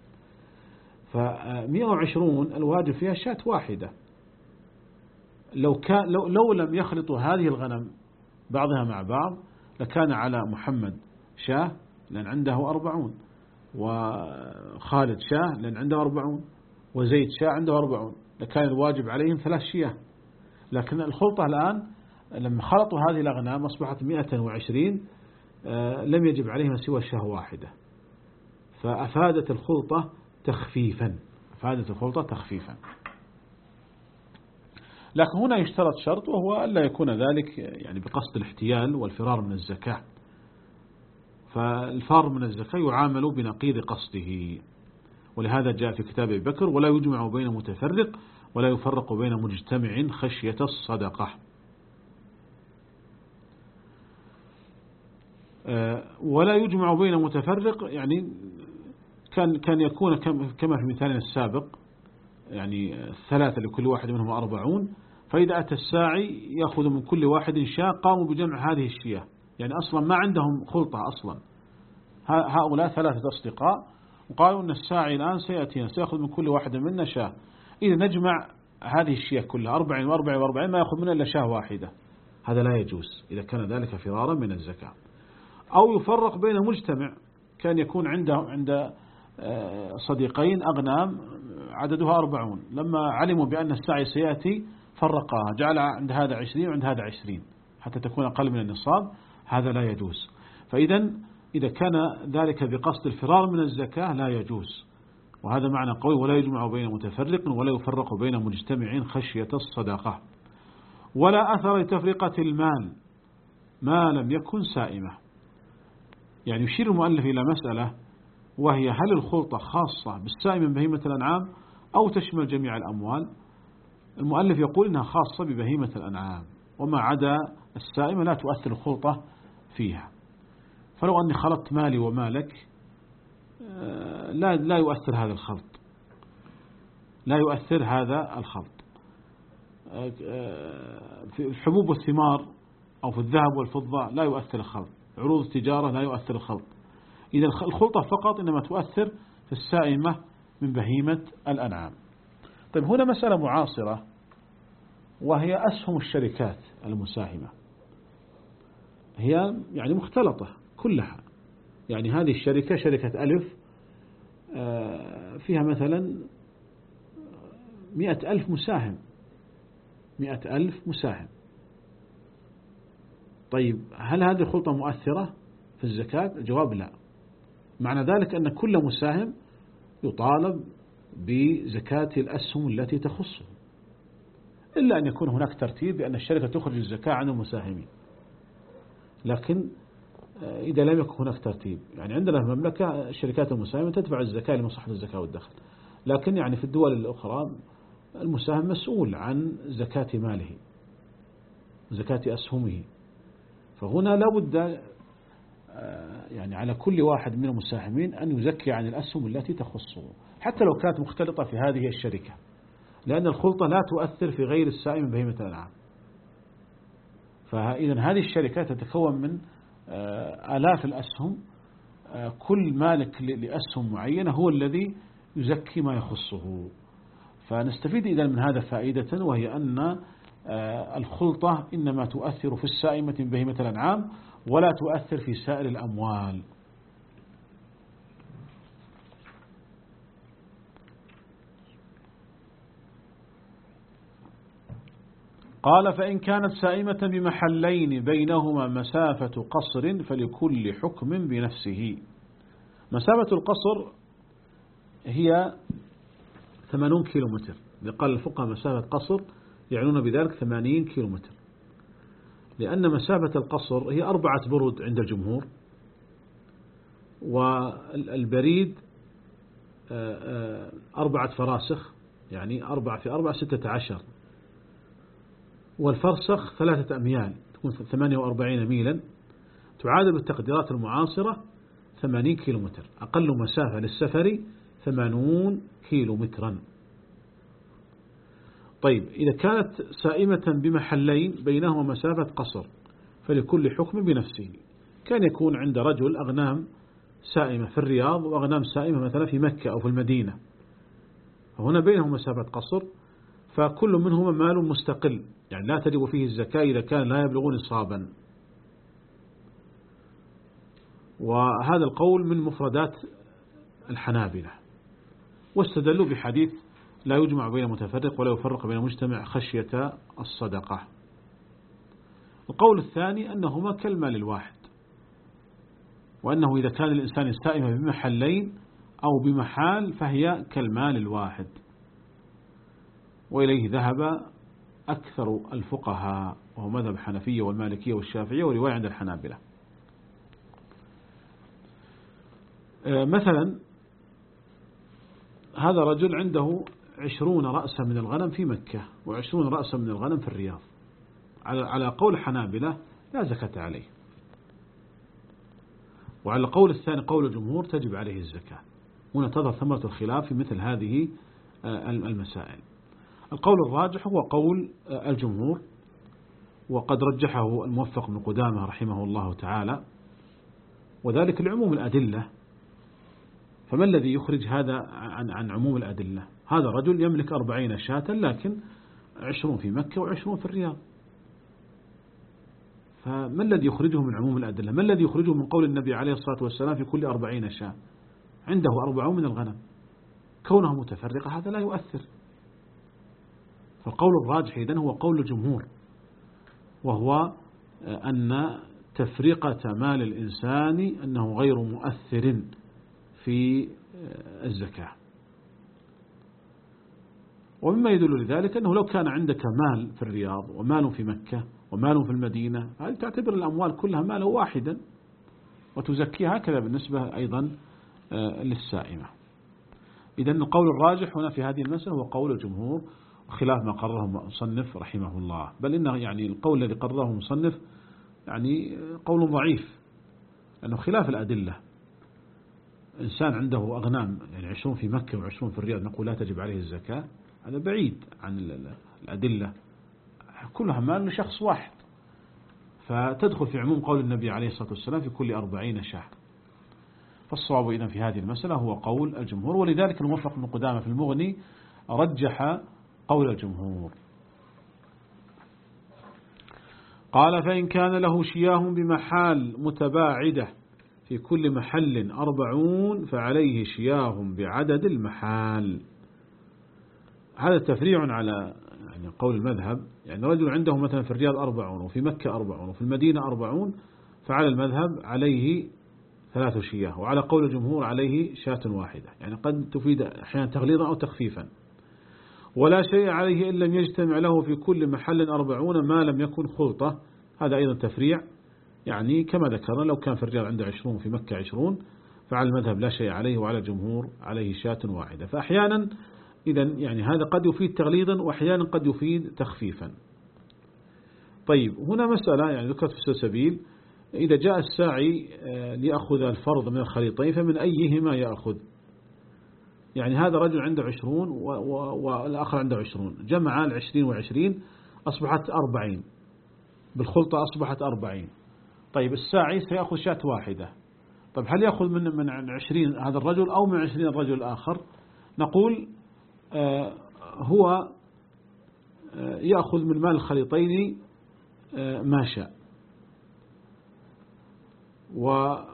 فمئة وعشرون الواجب فيها شاة واحدة. لو, كان لو, لو لم يخلطوا هذه الغنم بعضها مع بعض لكان على محمد شاة لأن عنده أربعون، وخالد شاة لأن عنده أربعون، وزيد شاة عنده أربعون، لكان الواجب عليهم ثلاث شياه. لكن الخلطة الآن لما خلطوا هذه الأغنام أصبحت مئة وعشرين، لم يجب عليهم سوى شاة واحدة، فأفادت الخلطة تخفيفا، أفادت الخلطة تخفيفا. لكن هنا يشترط شرط، وهو ألا يكون ذلك يعني بقصد الاحتيال والفرار من الزكاة، فالفار من الزكاة يعامل بنقيض قصده. ولهذا جاء في كتاب أبي بكر: ولا يجمع بين متفرق ولا يفرق بين مجتمع خشية الصدقة. ولا يجمع بين متفرق، يعني كان كان يكون كما في مثالنا السابق، يعني الثلاثة لكل واحد منهم أربعون، فإذا أتى الساعي يأخذ من كل واحد شاة، قاموا بجمع هذه الشياه، يعني أصلا ما عندهم خلطة أصلا، هؤلاء ثلاثة أصدقاء، وقالوا أن الساعي الآن سيأتينا سيأخذ من كل واحد منا شاة، إذا نجمع هذه الشياه كلها أربعين وأربعين وأربعين ما يأخذ منها إلا شاة واحدة، هذا لا يجوز إذا كان ذلك فرارا من الزكاة. أو يفرق بين مجتمع، كان يكون عنده عند صديقين أغنام عددها أربعون، لما علموا بأن السعي سيأتي فرقها، جعل عند هذا عشرين وعند هذا عشرين حتى تكون أقل من النصاب، هذا لا يجوز. فإذا إذا كان ذلك بقصد الفرار من الزكاة لا يجوز، وهذا معنى قوي: ولا يجمع بين متفرق ولا يفرق بين مجتمع خشية الصدقة. ولا أثر لتفرقة المال ما لم يكن سائمة. يعني يشير المؤلف إلى مسألة، وهي: هل الخلطة خاصة بالسائم من بهيمة الأنعام أو تشمل جميع الأموال؟ المؤلف يقول إنها خاصة ببهيمة الأنعام، وما عدا السائمة لا تؤثر الخلطة فيها. فلو أني خلطت مالي ومالك لا لا يؤثر هذا الخلط، لا يؤثر هذا الخلط. في الحبوب والثمار أو في الذهب والفضة لا يؤثر الخلط، عروض التجارة لا يؤثر الخلط. إذا الخلطة فقط إنما تؤثر في السائمة من بهيمة الأنعام. طيب هنا مسألة معاصرة وهي أسهم الشركات المساهمة، هي يعني مختلطة كلها. يعني هذه الشركة شركة ألف فيها مثلا مئة ألف مساهم، مئة ألف مساهم. طيب هل هذه الخلطة مؤثرة في الزكاة؟ الجواب لا. معنى ذلك أن كل مساهم يطالب بزكاة الأسهم التي تخصه، إلا أن يكون هناك ترتيب بأن الشركة تخرج الزكاة عن المساهمين. لكن إذا لم يكن هناك ترتيب، يعني عندنا في المملكة الشركات المساهمة تدفع الزكاة لمصلحة الزكاة والدخل، لكن يعني في الدول الأخرى المساهم مسؤول عن زكاة ماله، زكاة أسهمه. فهنا لا بد يعني على كل واحد من المساهمين أن يزكي عن الأسهم التي تخصه، حتى لو كانت مختلطة في هذه الشركة، لأن الخلطة لا تؤثر في غير السائم بهيمة الأنعام. فإذا هذه الشركة تتكون من آلاف الأسهم، كل مالك لأسهم معينة هو الذي يزكي ما يخصه. فنستفيد إذا من هذا فائدة، وهي أن الخلطة إنما تؤثر في السائمة بهيمة الأنعام ولا تؤثر في سائر الأموال. قال فإن كانت سائمة بمحلين بينهما مسافة قصر فلكل حكم بنفسه. مسافة القصر هي ثمانون كيلومتر، قال الفقهاء مسافة قصر يعنون بذلك ثمانين كيلومتر، لأن مسافة القصر هي أربعة برود عند الجمهور، والبريد أربعة فراسخ، يعني أربعة في أربعة ستة عشر، والفرسخ ثلاثة أميال تكون ثمانية وأربعين ميلا، تعادل بالتقديرات المعاصرة ثمانين كيلومتر. أقل مسافة للسفر ثمانون كيلومترا. طيب إذا كانت سائمة بمحلين بينهما مسافة قصر فلكل حكم بنفسه. كان يكون عند رجل أغنام سائمة في الرياض وأغنام سائمة مثلا في مكة أو في المدينة، فهنا بينهم مسافة قصر، فكل منهما مال مستقل، يعني لا تجب فيه الزكاة إذا كان لا يبلغ نصابا. وهذا القول من مفردات الحنابلة، واستدلوا بحديث لا يجمع بين متفرق ولا يفرق بين مجتمع خشية الصدقة. القول الثاني أنهما كالمال الواحد، وأنه إذا كان الإنسان سائم بمحلين أو بمحال فهي كالمال الواحد، وإليه ذهب أكثر الفقهاء، وهو مذهب الحنفية والمالكية والشافعية ورواية عند الحنابلة. مثلا هذا رجل عنده عشرون رأسا من الغنم في مكة وعشرون رأسا من الغنم في الرياض، على قول الحنابلة لا زكاة عليه، وعلى القول الثاني قول الجمهور تجب عليه الزكاة. هنا تظهر ثمرة الخلاف في مثل هذه المسائل. القول الراجح هو قول الجمهور، وقد رجحه الموفق بن قدامة رحمه الله تعالى، وذلك لعموم الأدلة. فما الذي يخرج هذا عن عن عموم الأدلة؟ هذا رجل يملك أربعين شاة، لكن عشرون في مكة وعشرون في الرياض، فما الذي يخرجه من عموم الأدلة؟ ما الذي يخرجه من قول النبي عليه الصلاة والسلام في كل أربعين شاة عنده أربعون من الغنم؟ كونها متفرقة هذا لا يؤثر. فالقول الراجح إذن هو قول الجمهور، وهو أن تفرقة مال الإنسان أنه غير مؤثر في الزكاة. ومما يدل لذلك أنه لو كان عندك مال في الرياض ومال في مكة ومال في المدينة، هل تعتبر الأموال كلها مالا واحدا وتزكيها؟ هكذا بالنسبة أيضا للسائمة. إذن القول الراجح هنا في هذه المسألة هو قول الجمهور، خلاف ما قرره المصنف رحمه الله، بل إنه يعني القول الذي قرره المصنف يعني قول ضعيف، لأنه خلاف الأدلة. إنسان عنده أغنام يعني عشرون في مكة وعشرون في الرياض نقول لا تجب عليه الزكاة، هذا بعيد عن الأدلة، كلها مال لشخص واحد، فتدخل في عموم قول النبي عليه الصلاة والسلام في كل أربعين شاة. فالصواب إذن في هذه المسألة هو قول الجمهور، ولذلك الموفق بن قدامة في المغني رجح قول الجمهور. قال فإن كان له شياه بمحال متباعدة في كل محل أربعون فعليه شياه بعدد المحال. هذا تفريع على يعني قول المذهب، يعني رجل عنده مثلا في الرياض أربعون وفي مكة أربعون وفي المدينة أربعون، فعلى المذهب عليه ثلاث شياه، وعلى قول الجمهور عليه شاة واحدة، يعني قد تفيد أحيانا تغليظا أو تخفيفا. ولا شيء عليه إن لم يجتمع له في كل محل أربعون ما لم يكن خلطة، هذا أيضا تفريع، يعني كما ذكرنا لو كان في الرياض عنده عشرون وفي مكة عشرون فعلى المذهب لا شيء عليه، وعلى الجمهور عليه شاة واحدة. فأحيانا إذا يعني هذا قد يفيد تغليظا وأحيانا قد يفيد تخفيفا. طيب هنا مسألة يعني ذكرت في السبيل، إذا جاء الساعي ليأخذ الفرض من الخليطين فمن أيهما يأخذ؟ يعني هذا رجل عنده عشرون والآخر عنده عشرون، جمع العشرين وعشرين أصبحت أربعين، بالخلطة أصبحت أربعين. طيب الساعي سيأخذ شاة واحدة، طيب هل يأخذ من من عشرين هذا الرجل أو من عشرين الرجل الآخر؟ نقول آه هو آه يأخذ من مال الخليطين آه ما شاء، ومن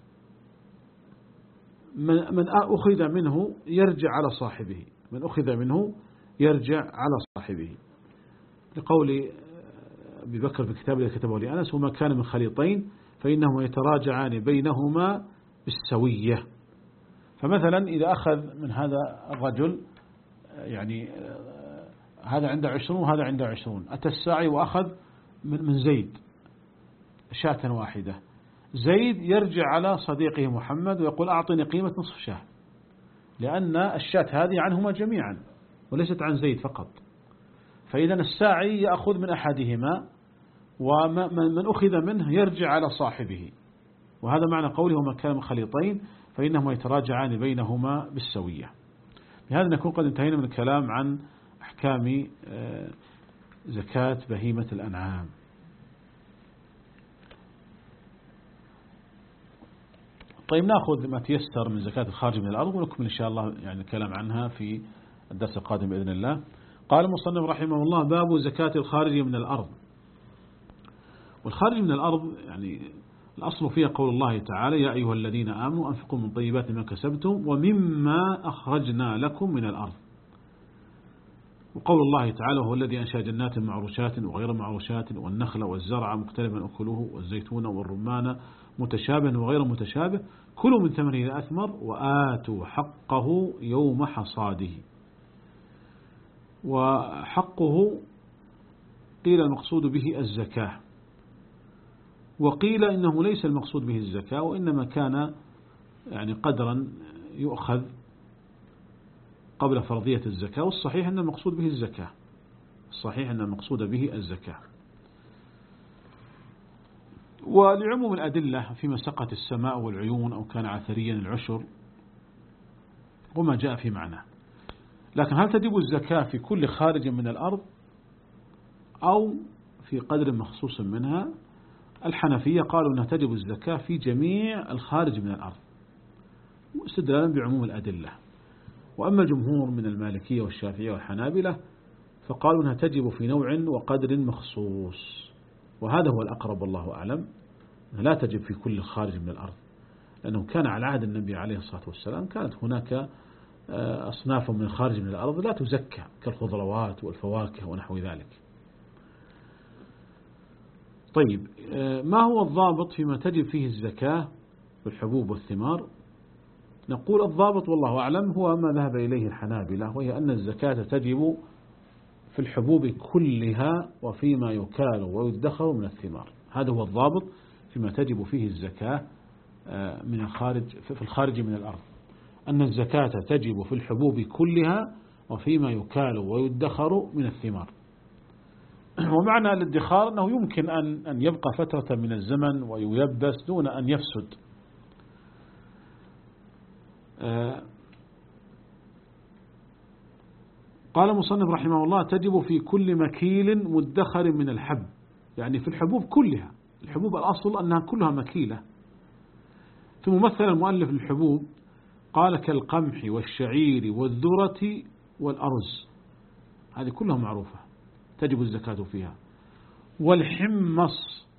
من أخذ منه يرجع على صاحبه، من أخذ منه يرجع على صاحبه، لقول أبي بكر في كتابه الذي كتبه لأنس وما كان من خليطين فإنهما يتراجعان بينهما بالسوية. فمثلا إذا أخذ من هذا الرجل يعني هذا عنده عشرون وهذا عنده عشرون، أتى الساعي وأخذ من زيد شاة واحدة، زيد يرجع على صديقه محمد ويقول أعطني قيمة نصف شاة، لأن الشاة هذه عنهما جميعا وليست عن زيد فقط. فإذا الساعي يأخذ من أحدهما ومن أخذ منه يرجع على صاحبه، وهذا معنى قوله ما كان من خليطين فإنهما يتراجعان بينهما بالسوية. بهذا نكون قد انتهينا من الكلام عن أحكام زكاة بهيمة الأنعام. طيب نأخذ ما تيسر من زكاة الخارج من الأرض ونكمل إن شاء الله يعني الكلام عنها في الدرس القادم بإذن الله. قال المصنف رحمه الله باب زكاة الخارج من الأرض. والخارج من الأرض يعني الأصل فيها قول الله تعالى يا أيها الذين آمنوا أنفقوا من طيبات ما كسبتم ومما أخرجنا لكم من الأرض. وقول الله تعالى هو الذي أنشأ جنات معروشات وغير معروشات والنخل والزرع مختلفا أكله والزيتون والرمان متشابه وغير متشابه كلوا من ثمره إذا أثمر وآتوا حقه يوم حصاده. وحقه قيل المقصود به الزكاة، وقيل إنه ليس المقصود به الزكاة وإنما كان يعني قدرا يؤخذ قبل فرضية الزكاة، والصحيح أن المقصود به الزكاة، الصحيح أن المقصود به الزكاة. ولعموم الأدلة فيما سقط السماء والعيون أو كان عثريا العشر وما جاء في معناه. لكن هل تجب الزكاة في كل خارج من الأرض أو في قدر مخصوص منها؟ الحنفية قالوا أنها تجب الزكاة في جميع الخارج من الأرض واستدلالا بعموم الأدلة. وأما الجمهور من المالكية والشافعية والحنابلة فقالوا أنها تجب في نوع وقدر مخصوص، وهذا هو الأقرب والله أعلم، لا تجب في كل خارج من الأرض، لأنه كان على عهد النبي عليه الصلاة والسلام كانت هناك أصناف من الخارج من الأرض لا تزكى كالخضروات والفواكه ونحو ذلك. طيب ما هو الضابط فيما تجب فيه الزكاة بالحبوب والثمار؟ نقول الضابط والله أعلم هو ما ذهب إليه الحنابلة، وهي أن الزكاة تجب في الحبوب كلها وفيما يكال ويدخر من الثمار. هذا هو الضابط فيما تجب فيه الزكاة من الخارج في الخارج من الأرض، أن الزكاة تجب في الحبوب كلها وفيما يكال ويدخر من الثمار. ومعنى الادخار أنه يمكن أن أن يبقى فترة من الزمن وييبس دون أن يفسد. قال مصنف رحمه الله تجب في كل مكيل مدخر من الحب، يعني في الحبوب كلها. الحبوب الأصل أنها كلها مكيلة. ثم مثل المؤلف الحبوب قال كالقمح والشعير والذرة والأرز، هذه كلها معروفة تجب الزكاة فيها. والحمص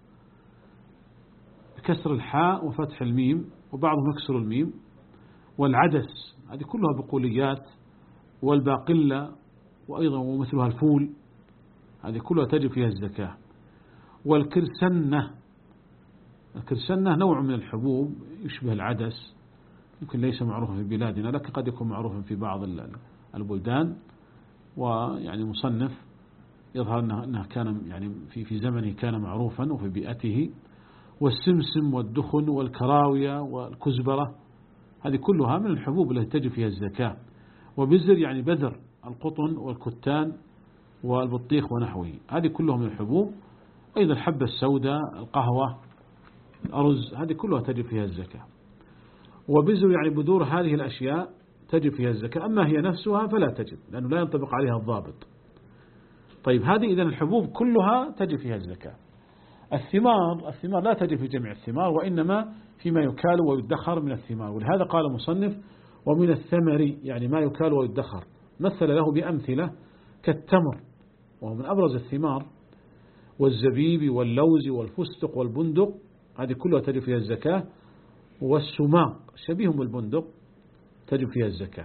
كسر الحاء وفتح الميم وبعضهم يكسر الميم. والعدس هذه كلها بقوليات. والباقلة وأيضا ومثلها الفول، هذه كلها تجب فيها الزكاة. والكرسنة، الكرسنة نوع من الحبوب يشبه العدس، يمكن ليس معروفا في بلادنا لكن قد يكون معروفا في بعض البلدان، ويعني مصنف يظهر أنها كان يعني في في زمنه كان معروفا وفي بيئته. والسمسم والدخن والكراوية والكزبرة، هذه كلها من الحبوب التي تجب فيها الزكاة. وبزر يعني بذر القطن والكتان والبطيخ ونحوه، هذه كلها من الحبوب. أيضا الحبة السوداء، القهوة، الأرز، هذه كلها تجب فيها الزكاة. وبزر يعني بذور هذه الأشياء تجب فيها الزكاة، أما هي نفسها فلا تجب لأنه لا ينطبق عليها الضابط. طيب هذه إذن الحبوب كلها تجب فيها الزكاة. الثمار، الثمار لا تجب في جميع الثمار وإنما فيما يكال ويدخر من الثمار، ولهذا قال المصنف ومن الثمر يعني ما يكال ويدخر، مثل له بأمثلة كالتمر وهو من أبرز الثمار، والزبيب واللوز والفستق والبندق، هذه كلها تجب فيها الزكاة. والسماق شبيه بالبندق تجب فيها الزكاة.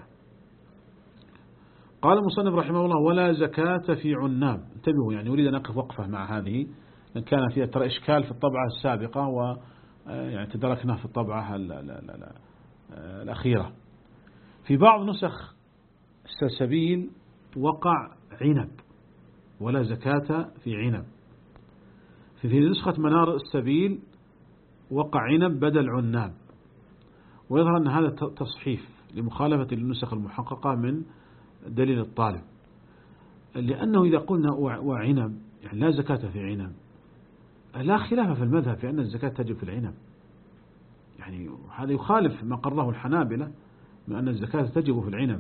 قال المصنف رحمه الله ولا زكاة في عناب. انتبهوا، يعني أريد أن أقف وقفة مع هذه لأن كان فيها ترى إشكال في الطبعة السابقة ويعني تدركنا في الطبعة لا لا لا لا الأخيرة. في بعض نسخ السلسبيل وقع عنب ولا زكاة في عنب. في نسخة منار السبيل وقع عنب بدل عناب، ويظهر أن هذا تصحيف لمخالفة النسخ المحققة من دليل الطالب، لأنه إذا قلنا وعنب يعني لا زكاة في عنب، لا خلاف في المذهب في أن الزكاة تجب في العنب، يعني هذا يخالف ما قرره الحنابلة من أن الزكاة تجب في العنب.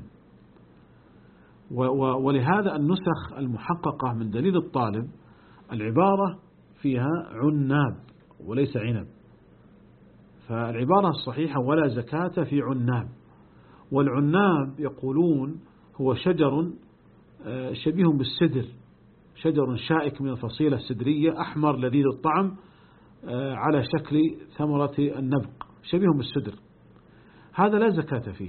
ولهذا النسخ المحققة من دليل الطالب العبارة فيها عناب وليس عنب، فالعبارة الصحيحة ولا زكاة في عناب. والعناب يقولون هو شجر شبيه بالسدر، شجر شائك من الفصيلة السدرية أحمر لذيذ الطعم على شكل ثمرة النبق، شبيه بالسدر، هذا لا زكاة فيه.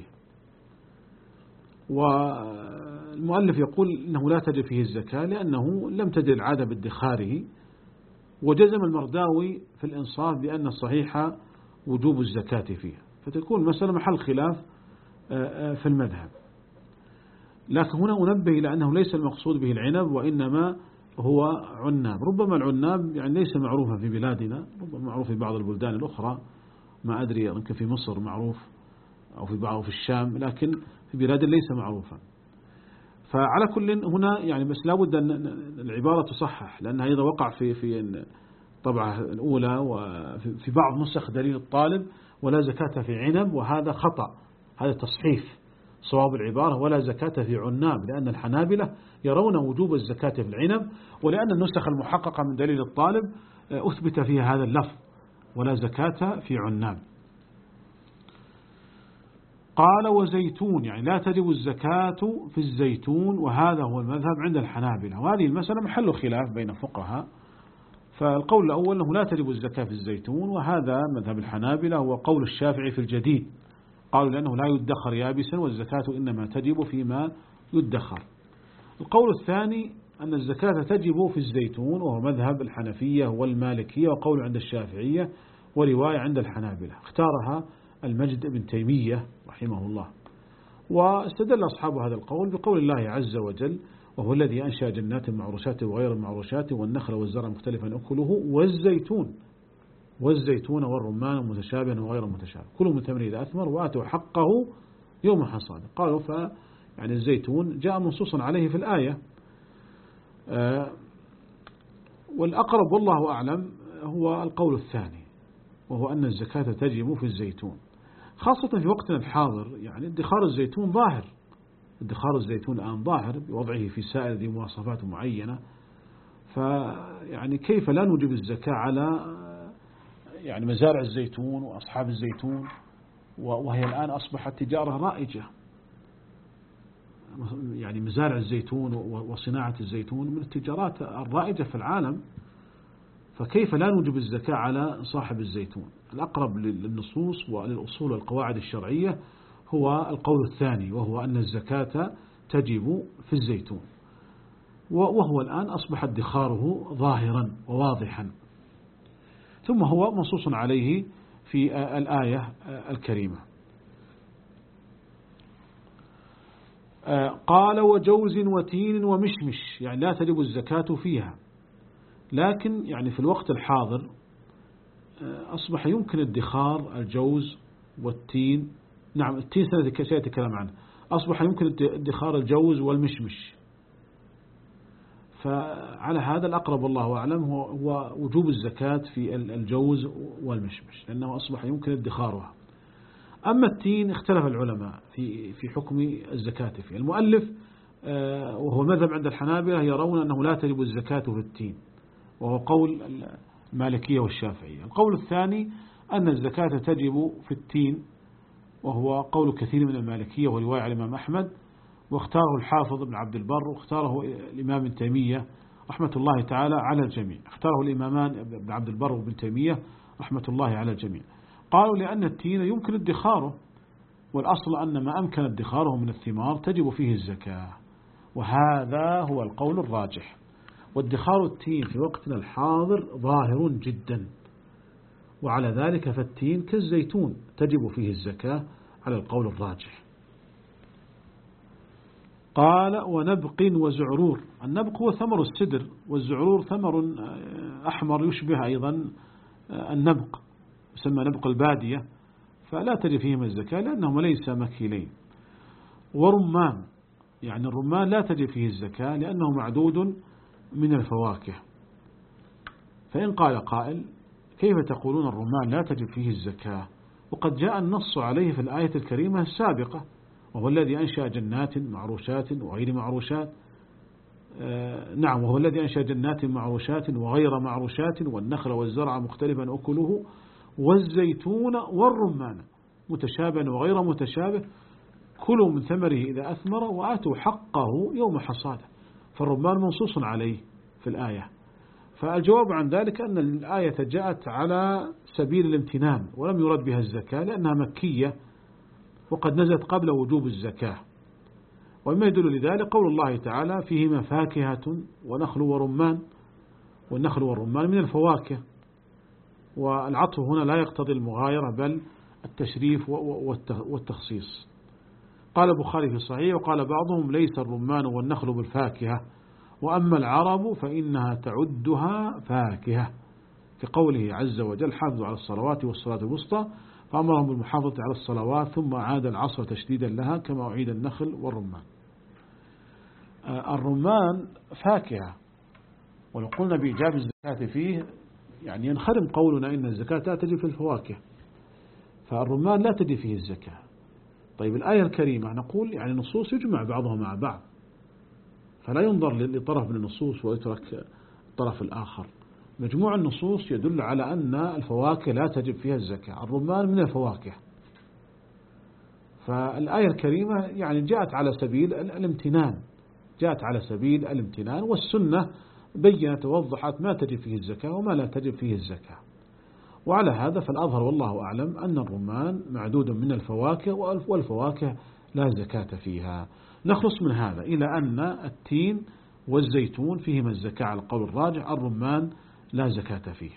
والمؤلف يقول إنه لا تجب فيه الزكاة لأنه لم تجد العادة بادخاره. وجزم المرداوي في الإنصاف بأن الصحيح وجوب الزكاة فيه، فتكون مثلا محل خلاف في المذهب. لكن هنا أنبه إلى أنه ليس المقصود به العنب وإنما هو عناب. ربما العناب يعني ليس معروفا في بلادنا، ربما معروف في بعض البلدان الأخرى، ما أدري يمكن في مصر معروف أو في بعض في الشام، لكن في بلاد ليس معروفا. فعلى كل هنا يعني بس لابد أن العبارة تصحح، لأنها أيضا وقع في في الطبعة الأولى وفي بعض نسخ دليل الطالب ولا زكاة في عنب، وهذا خطأ، هذا تصحيف. صواب العبارة ولا زكاة في عناب، لأن الحنابلة يرون وجوب الزكاة في العنب، ولأن النسخ المحققة من دليل الطالب أثبت فيها هذا اللفظ ولا زكاة في عناب. قال وزيتون يعني لا تجب الزكاة في الزيتون، وهذا هو المذهب عند الحنابلة، وهذه المسألة محل خلاف بين الفقهاء. فالقول الأول أنه لا تجب الزكاة في الزيتون، وهذا مذهب الحنابلة هو قول الشافعي في الجديد، قالوا لأنه لا يدخر يابسا والزكاة إنما تجب فيما يدخر. القول الثاني أن الزكاة تجب في الزيتون، وهو مذهب الحنفية والمالكية وقول عند الشافعية ورواية عند الحنابلة، اختارها المجد بن تيمية رحمه الله. واستدل أصحاب هذا القول بقول الله عز وجل وهو الذي أنشأ جنات معروشات وغير معروشات والنخل والزرع مختلفا أكله والزيتون والزيتون والرمان متشابها وغير متشابه كلوا من ثمره إذا أثمر وآتوا حقه يوم حصاده. قالوا ف يعني الزيتون جاء منصوصا عليه في الآية. آه والأقرب والله أعلم هو القول الثاني، وهو أن الزكاة تجب في الزيتون. خاصة في وقتنا الحاضر. يعني ادخار الزيتون ظاهر، ادخار الزيتون الآن ظاهر بوضعه في سائل ذي مواصفات معينة. فيعني كيف لا نوجب الزكاة على يعني مزارع الزيتون وأصحاب الزيتون، وهي الآن أصبحت تجارة رائجة. يعني مزارع الزيتون وصناعة الزيتون من التجارات الرائجة في العالم، فكيف لا نوجب الزكاة على صاحب الزيتون؟ الأقرب للنصوص وللأصول والقواعد الشرعية هو القول الثاني، وهو أن الزكاة تجب في الزيتون، وهو الآن أصبح ادخاره ظاهرا وواضحا، ثم هو منصوص عليه في الآية الكريمة. قال وجوز وتين ومشمش، يعني لا تجب الزكاة فيها، لكن يعني في الوقت الحاضر أصبح يمكن ادخار الجوز والتين. نعم التين سيتكلم عنه. أصبح يمكن ادخار الجوز والمشمش، فعلى هذا الأقرب والله أعلم هو وجوب الزكاة في الجوز والمشمش، لأنه أصبح يمكن ادخارها. أما التين اختلف العلماء في في حكم الزكاة فيه. المؤلف وهو المذهب عند الحنابلة يرون أنه لا تجب الزكاة في التين، وهو قول المالكية والشافعية. القول الثاني أن الزكاة تجب في التين، وهو قول كثير من المالكية ورواية على الإمام أحمد، واختاره الحافظ ابن عبد البر، واختاره الإمام ابن تيمية رحمة الله تعالى على الجميع. اختاره الإمامان ابن عبد البر وابن تيمية رحمة الله على الجميع. قالوا لأن التين يمكن ادخاره، والأصل أن ما أمكن ادخاره من الثمار تجب فيه الزكاة، وهذا هو القول الراجح. وادخار التين في وقتنا الحاضر ظاهر جدا، وعلى ذلك فالتين كالزيتون تجب فيه الزكاة على القول الراجح. قال ونبق وزعرور. النبق هو ثمر السدر، والزعرور ثمر أحمر يشبه أيضا النبق، يسمى نبق البادية، فلا تجب فيهما الزكاة لأنهما ليس مكيلين. ورمان، يعني الرمان لا تجب فيه الزكاة لأنه معدود من الفواكه. فإن قال قائل كيف تقولون الرمان لا تجب فيه الزكاة وقد جاء النص عليه في الآية الكريمة السابقة، وهو الذي أنشأ جنات معروشات وغير معروشات. آه نعم وهو الذي أنشأ جنات معروشات وغير معروشات والنخل والزرع مختلفا أكله والزيتون والرمان متشابها وغير متشابه كلوا من ثمره إذا أثمر وآتوا حقه يوم حصاده. فالرمان منصوص عليه في الآية. فالجواب عن ذلك أن الآية جاءت على سبيل الامتنان ولم يرد بها الزكاة لأنها مكية وقد نزلت قبل وجوب الزكاة. وما يدل لذلك قول الله تعالى فيهما فاكهة ونخل ورمان، والنخل والرمان من الفواكه، والعطف هنا لا يقتضي المغايرة بل التشريف والتخصيص. قال البخاري في الصحيح وقال بعضهم ليس الرمان والنخل بالفاكهة، وأما العرب فإنها تعدها فاكهة، في قوله عز وجل حافظوا على الصلوات والصلاة الوسطى، فأمرهم بالمحافظة على الصلوات ثم عاد العصر تشديدا لها كما أعيد النخل والرمان. الرمان فاكهة، ولو قلنا بإيجاب الزكاة فيه يعني ينخرم قولنا إن الزكاة لا تجب في الفواكه، فالرمان لا تجب فيه الزكاة. طيب الآية الكريمة نقول يعني نصوص يجمع بعضها مع بعض، فلا ينظر لطرف من النصوص ويترك الطرف الآخر. مجموع النصوص يدل على أن الفواكه لا تجب فيها الزكاة، الرمان من الفواكه. فالآية الكريمة يعني جاءت على سبيل الامتنان، جاءت على سبيل الامتنان، والسنة بيّنت ووضحت ما تجب فيه الزكاة وما لا تجب فيه الزكاة. وعلى هذا فالأظهر والله أعلم أن الرمان معدود من الفواكه، والفواكه لا زكاة فيها. نخلص من هذا إلى أن التين والزيتون فيهما الزكاة على القول الراجح، الرمان لا زكاة فيه.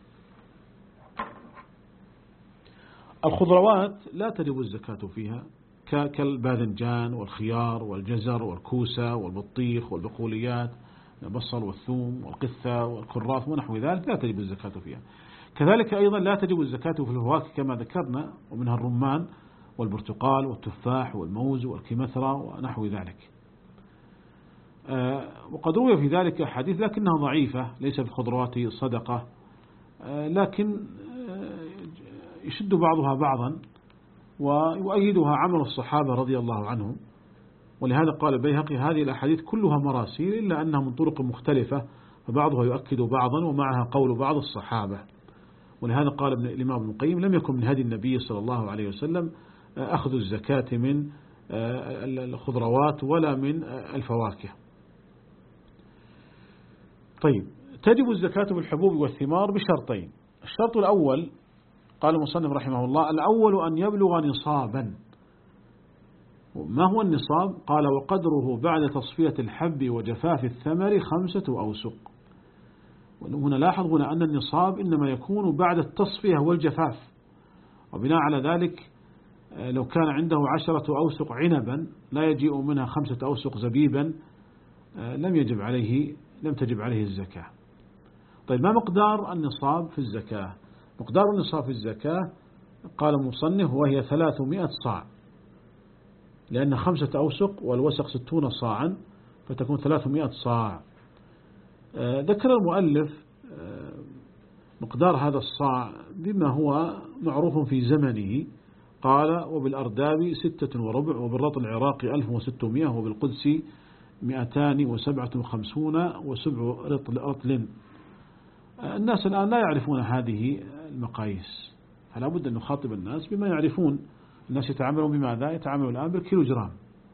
الخضروات لا تجب الزكاة فيها كالباذنجان والخيار والجزر والكوسة والبطيخ والبقوليات، البصل والثوم والقثة والكراث ونحو ذلك لا تجب الزكاة فيها. كذلك أيضا لا تجب الزكاة في الفواكه كما ذكرنا، ومنها الرمان والبرتقال والتفاح والموز والكمثرى ونحو ذلك. وقد روي في ذلك حديث لكنها ضعيفة، ليس في الخضروات صدقة، لكن يشد بعضها بعضا ويؤيدها عمل الصحابة رضي الله عنهم. ولهذا قال البيهقي هذه الأحاديث كلها مراسيل إلا أنها من طرق مختلفة، فبعضها يؤكد بعضا ومعها قول بعض الصحابة. ولهذا قال ابن الإمام ابن القيم لم يكن من هدي النبي صلى الله عليه وسلم أخذ الزكاة من الخضروات ولا من الفواكه. طيب، تجب الزكاة بالحبوب والثمار بشرطين. الشرط الأول قال المصنف رحمه الله: الأول أن يبلغ نصابا. ما هو النصاب؟ قال: وقدره بعد تصفية الحب وجفاف الثمر خمسة أوسق. وهنا لاحظ هنا أن النصاب إنما يكون بعد التصفية والجفاف، وبناء على ذلك لو كان عنده عشرة أوسق عنبا لا يجيء منها خمسة أوسق زبيبا لم يجب عليه لم تجب عليه الزكاة. طيب، ما مقدار النصاب في الزكاة؟ مقدار النصاب في الزكاة قال المصنف: وهي ثلاثمائة صاع، لأن خمسة أوسق والوسق ستون صاعا فتكون ثلاثمائة صاع. ذكر المؤلف مقدار هذا الصاع بما هو معروف في زمنه. قال: وبالأرداب ستة وربع، وبالرطل العراقي ألف وستمائة، وبالقدس مئتان وسبعة وخمسون وسبع رطل. الناس الآن لا يعرفون هذه المقاييس، فلا بد أن نخاطب الناس بما يعرفون. الناس يتعاملون بماذا؟ يتعاملون الآن بالكيلوجرام.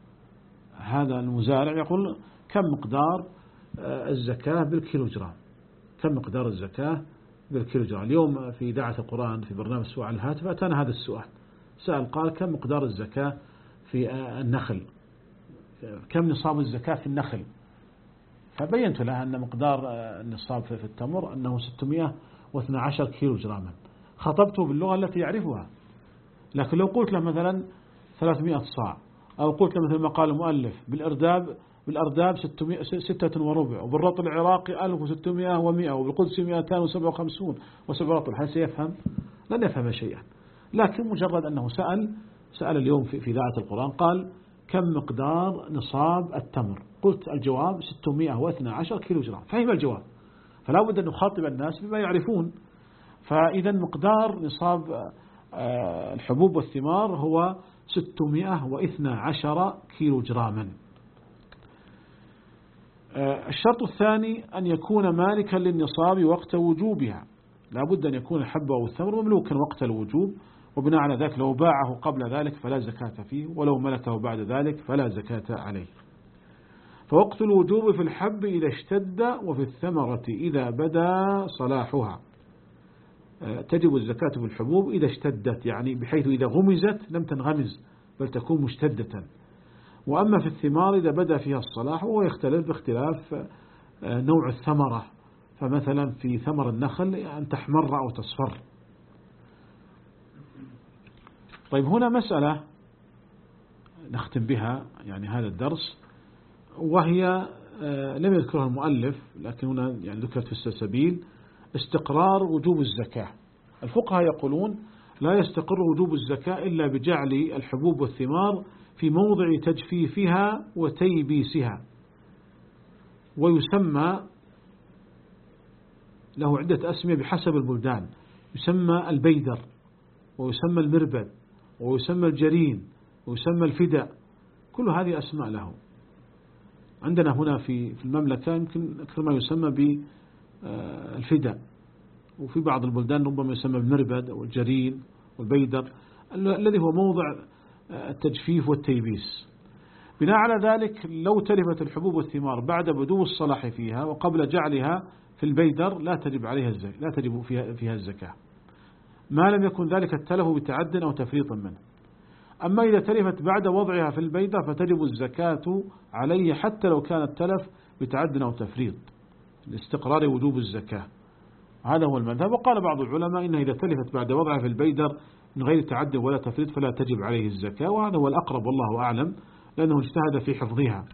هذا المزارع يقول: كم مقدار الزكاة بالكيلوجرام؟ كم مقدار الزكاة بالكيلوجرام؟ اليوم في إذاعة القرآن في برنامج سؤال على الهاتف أتانا هذا السؤال، سأل قال: كم مقدار الزكاة في النخل؟ كم نصاب الزكاة في النخل؟ فبينت له أن مقدار النصاب في التمر أنه ستمائة واثني عشر كيلو جراما. خطبته باللغة التي يعرفها. لكن لو قلت له مثلا ثلاثمائة صاع، أو قلت له مثل ما قال المؤلف بالأرداب بالأرداب ستة وربع، وبالرطل العراقي ألف وستمائة ومئة، وبالقدس مئتان وسبعة وخمسون وسبع رطل، هل سيفهم؟ لن يفهم شيئا. لكن مجرد أنه سأل سأل اليوم في إذاعة القرآن قال: كم مقدار نصاب التمر؟ قلت الجواب ستمائة واثني عشر كيلو جرام، فهم الجواب. فلا بد أن نخاطب الناس بما يعرفون. فإذا مقدار نصاب الحبوب والثمار هو ستمائة واثني عشر كيلو جراما. الشرط الثاني أن يكون مالكا للنصاب وقت وجوبها. لا بد أن يكون الحب أو الثمر مملوكا وقت الوجوب، وبناء على ذلك لو باعه قبل ذلك فلا زكاة فيه، ولو ملكه بعد ذلك فلا زكاة عليه. فوقت الوجوب في الحب إذا اشتد، وفي الثمرة إذا بدا صلاحها. تجب الزكاة في الحبوب إذا اشتدت، يعني بحيث إذا غمزت لم تنغمز بل تكون مشتدة. وأما في الثمار إذا بدا فيها الصلاح، وهو يختلف باختلاف نوع الثمرة. فمثلا في ثمر النخل أن تحمر أو تصفر. طيب، هنا مسألة نختم بها يعني هذا الدرس، وهي لم يذكرها المؤلف لكن هنا يعني ذكرت في السلسبيل: استقرار وجوب الزكاة. الفقهاء يقولون: لا يستقر وجوب الزكاة إلا بجعل الحبوب والثمار في موضع تجفيفها وتيبيسها. ويسمى له عدة أسمية بحسب البلدان، يسمى البيدر، ويسمى المربد، ويسمى الجرين، ويسمى الفداء. كل هذه أسماء له. عندنا هنا في في المملكة يمكن أكثر ما يسمى بالفداء، وفي بعض البلدان ربما يسمى بالمربد أو الجرين والبيدر، الذي هو موضع التجفيف والتيبيس. بناء على ذلك لو تلفت الحبوب والثمار بعد بدو الصلاح فيها وقبل جعلها في البيدر لا تجب عليها الزكاة، لا تجب فيها فيها الزكاة، ما لم يكن ذلك التلف بتعد أو تفريط منه. أما إذا تلفت بعد وضعها في البيدر فتجب الزكاة عليه حتى لو كان التلف بتعد أو تفريط، لاستقرار وجوب الزكاة. هذا هو المذهب. وقال بعض العلماء إنها إذا تلفت بعد وضعها في البيدر من غير تعد ولا تفريط فلا تجب عليه الزكاة، وهذا هو الأقرب والله أعلم، لأنه اجتهد في حفظها.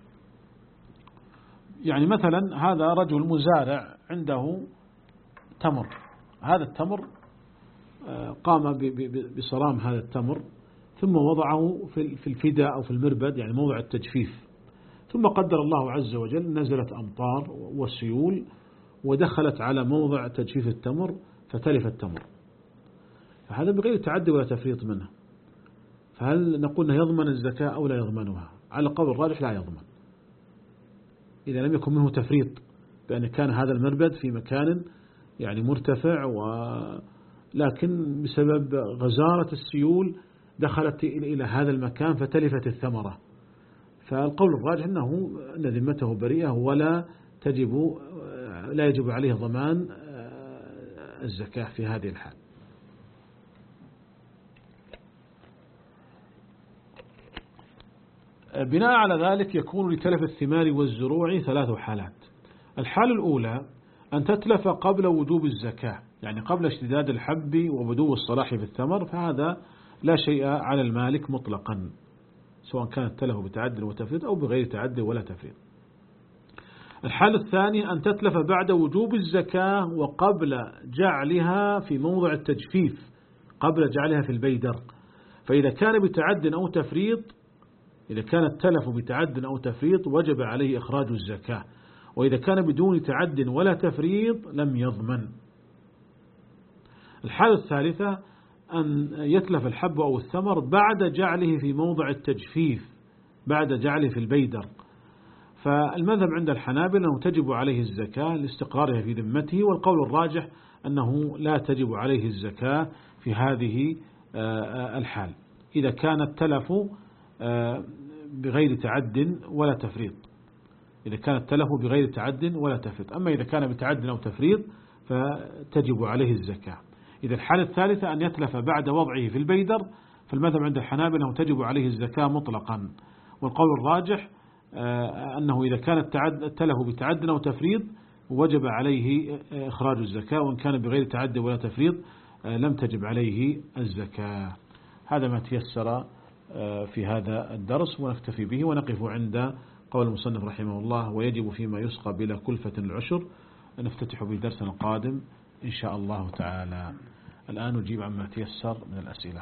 يعني مثلا هذا رجل مزارع عنده تمر، هذا التمر قام بصرام هذا التمر ثم وضعه في الفداء أو في المربد، يعني موضع التجفيف، ثم قدر الله عز وجل نزلت أمطار والسيول ودخلت على موضع تجفيف التمر فتلف التمر، فهذا بغير تعدي ولا تفريط منه. فهل نقول أنه يضمن الزكاة أو لا يضمنها؟ على القول الراجح لا يضمن إذا لم يكن منه تفريط، بأن كان هذا المربد في مكان يعني مرتفع، ولكن بسبب غزارة السيول دخلت إلى هذا المكان فتلفت الثمرة. فالقول الراجح أنه أن ذمته بريئة ولا تجب لا يجب عليه ضمان الزكاة في هذه الحال. بناء على ذلك يكون لتلف الثمار والزروع ثلاث حالات. الحالة الأولى أن تتلف قبل وجوب الزكاة، يعني قبل اشتداد الحب وبدو الصلاح في الثمر، فهذا لا شيء على المالك مطلقا، سواء كانت تلف بتعد وتفريط أو بغير تعد ولا تفريط. الحالة الثانية أن تتلف بعد وجوب الزكاة وقبل جعلها في موضع التجفيف، قبل جعلها في البيدر. فإذا كان بتعد أو تفريط إذا كان التلف بتعد أو تفريط وجب عليه إخراج الزكاة، وإذا كان بدون تعد ولا تفريط لم يضمن. الحالة الثالثة أن يتلف الحب أو الثمر بعد جعله في موضع التجفيف، بعد جعله في البيدر. فالمذهب عند الحنابلة أنه تجب عليه الزكاة لاستقرارها في ذمته، والقول الراجح أنه لا تجب عليه الزكاة في هذه الحال إذا كان التلف بغير تعد ولا تفريط إذا كان التلف بغير تعد ولا تفريط. أما إذا كان بتعد أو تفريط فتجب عليه الزكاة. إذا الحالة الثالثة أن يتلف بعد وضعه في البيدر، فالمذهب عند الحنابلة أنه تجب عليه الزكاة مطلقا، والقول الراجح أنه إذا كان التلف بتعد أو تفريط وجب عليه إخراج الزكاة، وإن كان بغير تعد ولا تفريط لم تجب عليه الزكاة. هذا ما تيسر في هذا الدرس، ونكتفي به ونقف عند قول المصنف رحمه الله: ويجب فيما يسقى بلا كلفة العشر. نفتتح بالدرس القادم إن شاء الله تعالى. الآن نجيب عما تيسر من الأسئلة.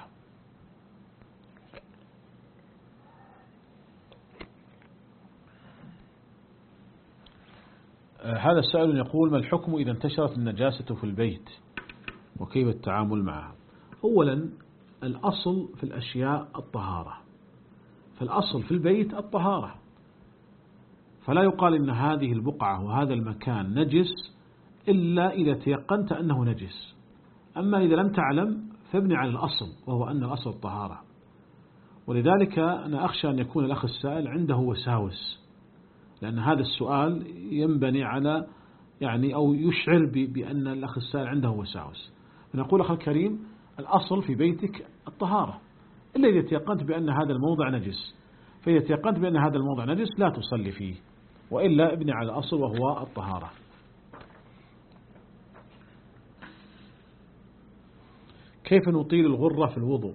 هذا السائل يقول: ما الحكم إذا انتشرت النجاسة في البيت وكيف التعامل معها؟ أولا الأصل في الأشياء الطهارة، فالأصل في البيت الطهارة، فلا يقال إن هذه البقعة وهذا المكان نجس إلا إذا تيقنت أنه نجس. أما إذا لم تعلم فابني على الأصل، وهو أن الأصل الطهارة. ولذلك أنا أخشى أن يكون الأخ السائل عنده وساوس، لأن هذا السؤال ينبني على يعني أو يشعر بأن الأخ السائل عنده وساوس. فنقول أخي الكريم: الأصل في بيتك الطهارة، إلا إذا تيقنت بأن هذا الموضع نجس. فإذا تيقنت بأن هذا الموضع نجس لا تصلي فيه، وإلا ابني على الأصل وهو الطهارة. كيف نطيل الغرة في الوضوء؟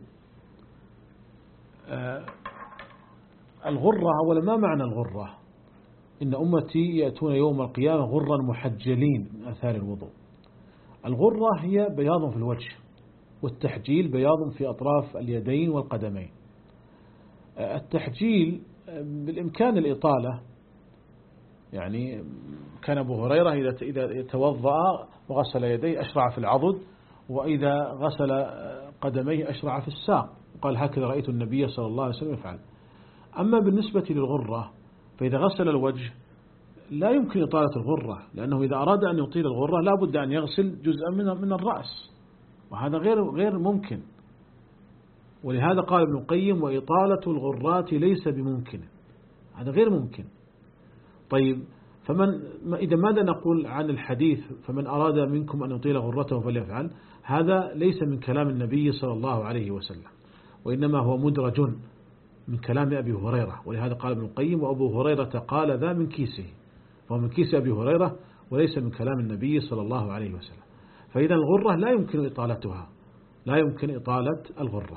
آه الغرة أولا، ما معنى الغرة؟ إن أمتي يأتون يوم القيامة غرا محجلين من آثار الوضوء. الغرة هي بياض في الوجه، والتحجيل بياض في أطراف اليدين والقدمين. التحجيل بالإمكان الإطالة، يعني كان أبو هريرة إذا توضأ وغسل يديه أشرع في العضد، وإذا غسل قدميه أشرع في الساق، وقال: هكذا رأيت النبي صلى الله عليه وسلم يفعل. أما بالنسبة للغرة فإذا غسل الوجه لا يمكن إطالة الغرة، لأنه إذا أراد أن يطيل الغرة لا بد أن يغسل جزءا من من الرأس، وهذا غير غير ممكن. ولهذا قال ابن القيم: وإطالة الغرات ليس بممكن، هذا غير ممكن. طيب، فمن إذا ماذا نقول عن الحديث: فمن أراد منكم أن يطيل غرته فليفعل؟ هذا ليس من كلام النبي صلى الله عليه وسلم، وإنما هو مدرج من كلام أبي هريرة. ولهذا قال ابن القيم: وأبو هريرة قال ذا من كيسه، فهو من كيس أبي هريرة وليس من كلام النبي صلى الله عليه وسلم. فإذا الغرة لا يمكن إطالتها، لا يمكن إطالة الغرة.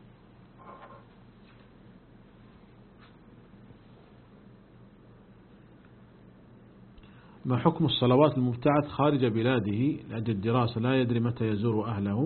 ما حكم الصلوات المبتعث خارج بلاده لأجل الدراسة لا يدري متى يزور أهله؟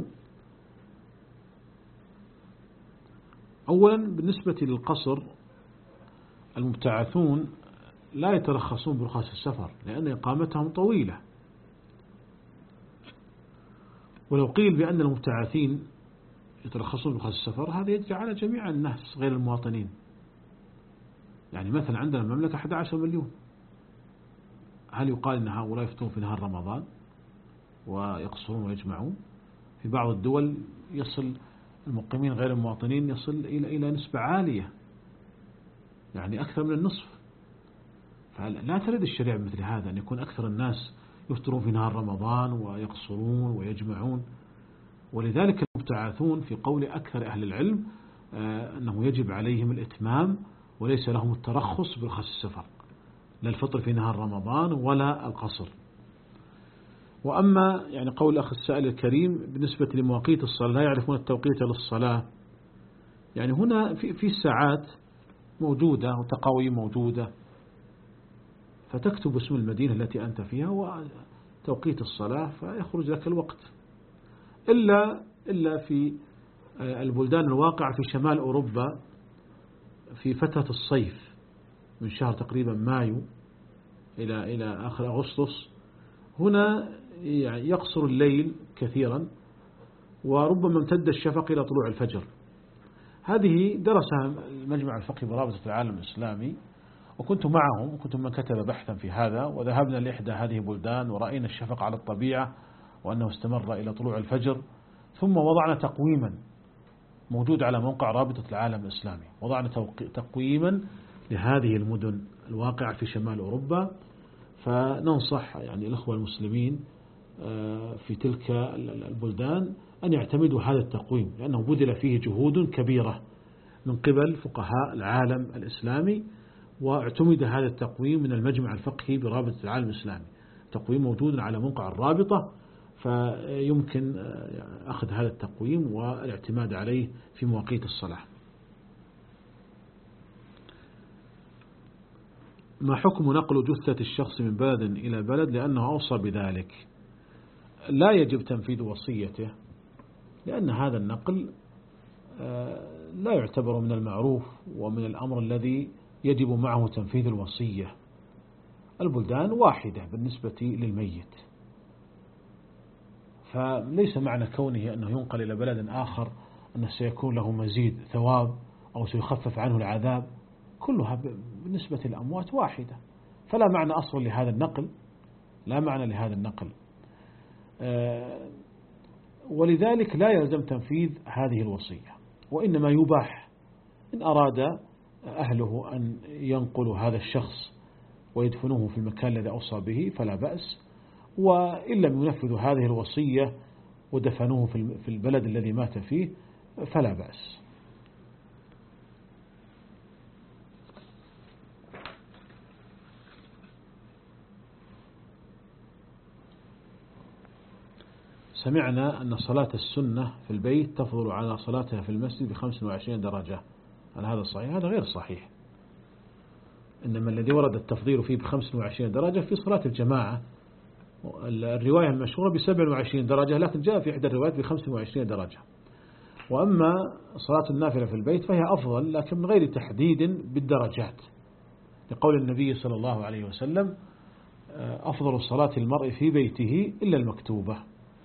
أولا بالنسبة للقصر، المبتعثون لا يترخصون برخص السفر لأن إقامتهم طويلة. ولو قيل بأن المبتعثين يترخصون برخص السفر هذا يجري على جميع الناس غير المواطنين. يعني مثلا عندنا المملكة أحد عشر مليون، هل يقال أن هؤلاء يفتون في نهار رمضان ويقصرون ويجمعون؟ في بعض الدول يصل المقيمين غير المواطنين يصل إلى إلى نسبة عالية، يعني أكثر من النصف. فلا ترد الشريعة مثل هذا أن يكون أكثر الناس يفطرون في نهار رمضان ويقصرون ويجمعون. ولذلك المبتعثون في قول أكثر أهل العلم أنه يجب عليهم الإتمام وليس لهم الترخص برخص السفر، لا الفطر في نهار رمضان ولا القصر. وأما يعني قول الأخ السائل الكريم بالنسبة لمواقيت الصلاة لا يعرفون التوقيت للصلاة، يعني هنا في في الساعات موجودة وتقاويم موجودة، فتكتب اسم المدينة التي أنت فيها وتوقيت الصلاة فيخرج لك الوقت. إلا إلا في البلدان الواقعة في شمال أوروبا في فترة الصيف من شهر تقريبا مايو إلى إلى آخر أغسطس، هنا يعني يقصر الليل كثيرا وربما امتد الشفق إلى طلوع الفجر. هذه درسها المجمع الفقهي برابطة العالم الإسلامي، وكنت معهم وكنت من كتب بحثا في هذا، وذهبنا لإحدى هذه البلدان ورأينا الشفق على الطبيعة وأنه استمر إلى طلوع الفجر. ثم وضعنا تقويما موجود على موقع رابطة العالم الإسلامي، وضعنا تقويما لهذه المدن الواقعة في شمال أوروبا. فننصح يعني الأخوة المسلمين في تلك البلدان أن يعتمدوا هذا التقويم، لأنه بذل فيه جهود كبيرة من قبل فقهاء العالم الإسلامي، واعتمد هذا التقويم من المجمع الفقهي برابطة العالم الإسلامي. تقويم موجود على موقع الرابطة، فيمكن أخذ هذا التقويم والاعتماد عليه في مواقيت الصلاة. ما حكم نقل جثة الشخص من بلد إلى بلد لأنه أوصى بذلك؟ لا يجب تنفيذ وصيته، لأن هذا النقل لا يعتبر من المعروف ومن الأمر الذي يجب معه تنفيذ الوصية. البلدان واحدة بالنسبة للميت، فليس معنى كونه أنه ينقل إلى بلد آخر أنه سيكون له مزيد ثواب أو سيخفف عنه العذاب، كلها بالنسبة للأموات واحدة، فلا معنى أصلا لهذا النقل، لا معنى لهذا النقل. ولذلك لا يلزم تنفيذ هذه الوصية، وإنما يباح إن أراد أهله أن ينقلوا هذا الشخص ويدفنوه في المكان الذي أوصى به فلا بأس، وإن لم ينفذوا هذه الوصية ودفنوه في البلد الذي مات فيه فلا بأس. سمعنا أن صلاة السنة في البيت تفضل على صلاتها في المسجد بخمس وعشرين درجة، هل هذا صحيح؟ هذا غير صحيح، إنما الذي ورد التفضيل فيه بخمس وعشرين درجة في صلاة الجماعة. الرواية المشهورة بسبع وعشرين درجة، لكن جاء في إحدى الروايات بخمس وعشرين درجة. وأما صلاة النافلة في البيت فهي أفضل، لكن من غير تحديد بالدرجات، لقول النبي صلى الله عليه وسلم أفضل صلاة المرء في بيته إلا المكتوبة.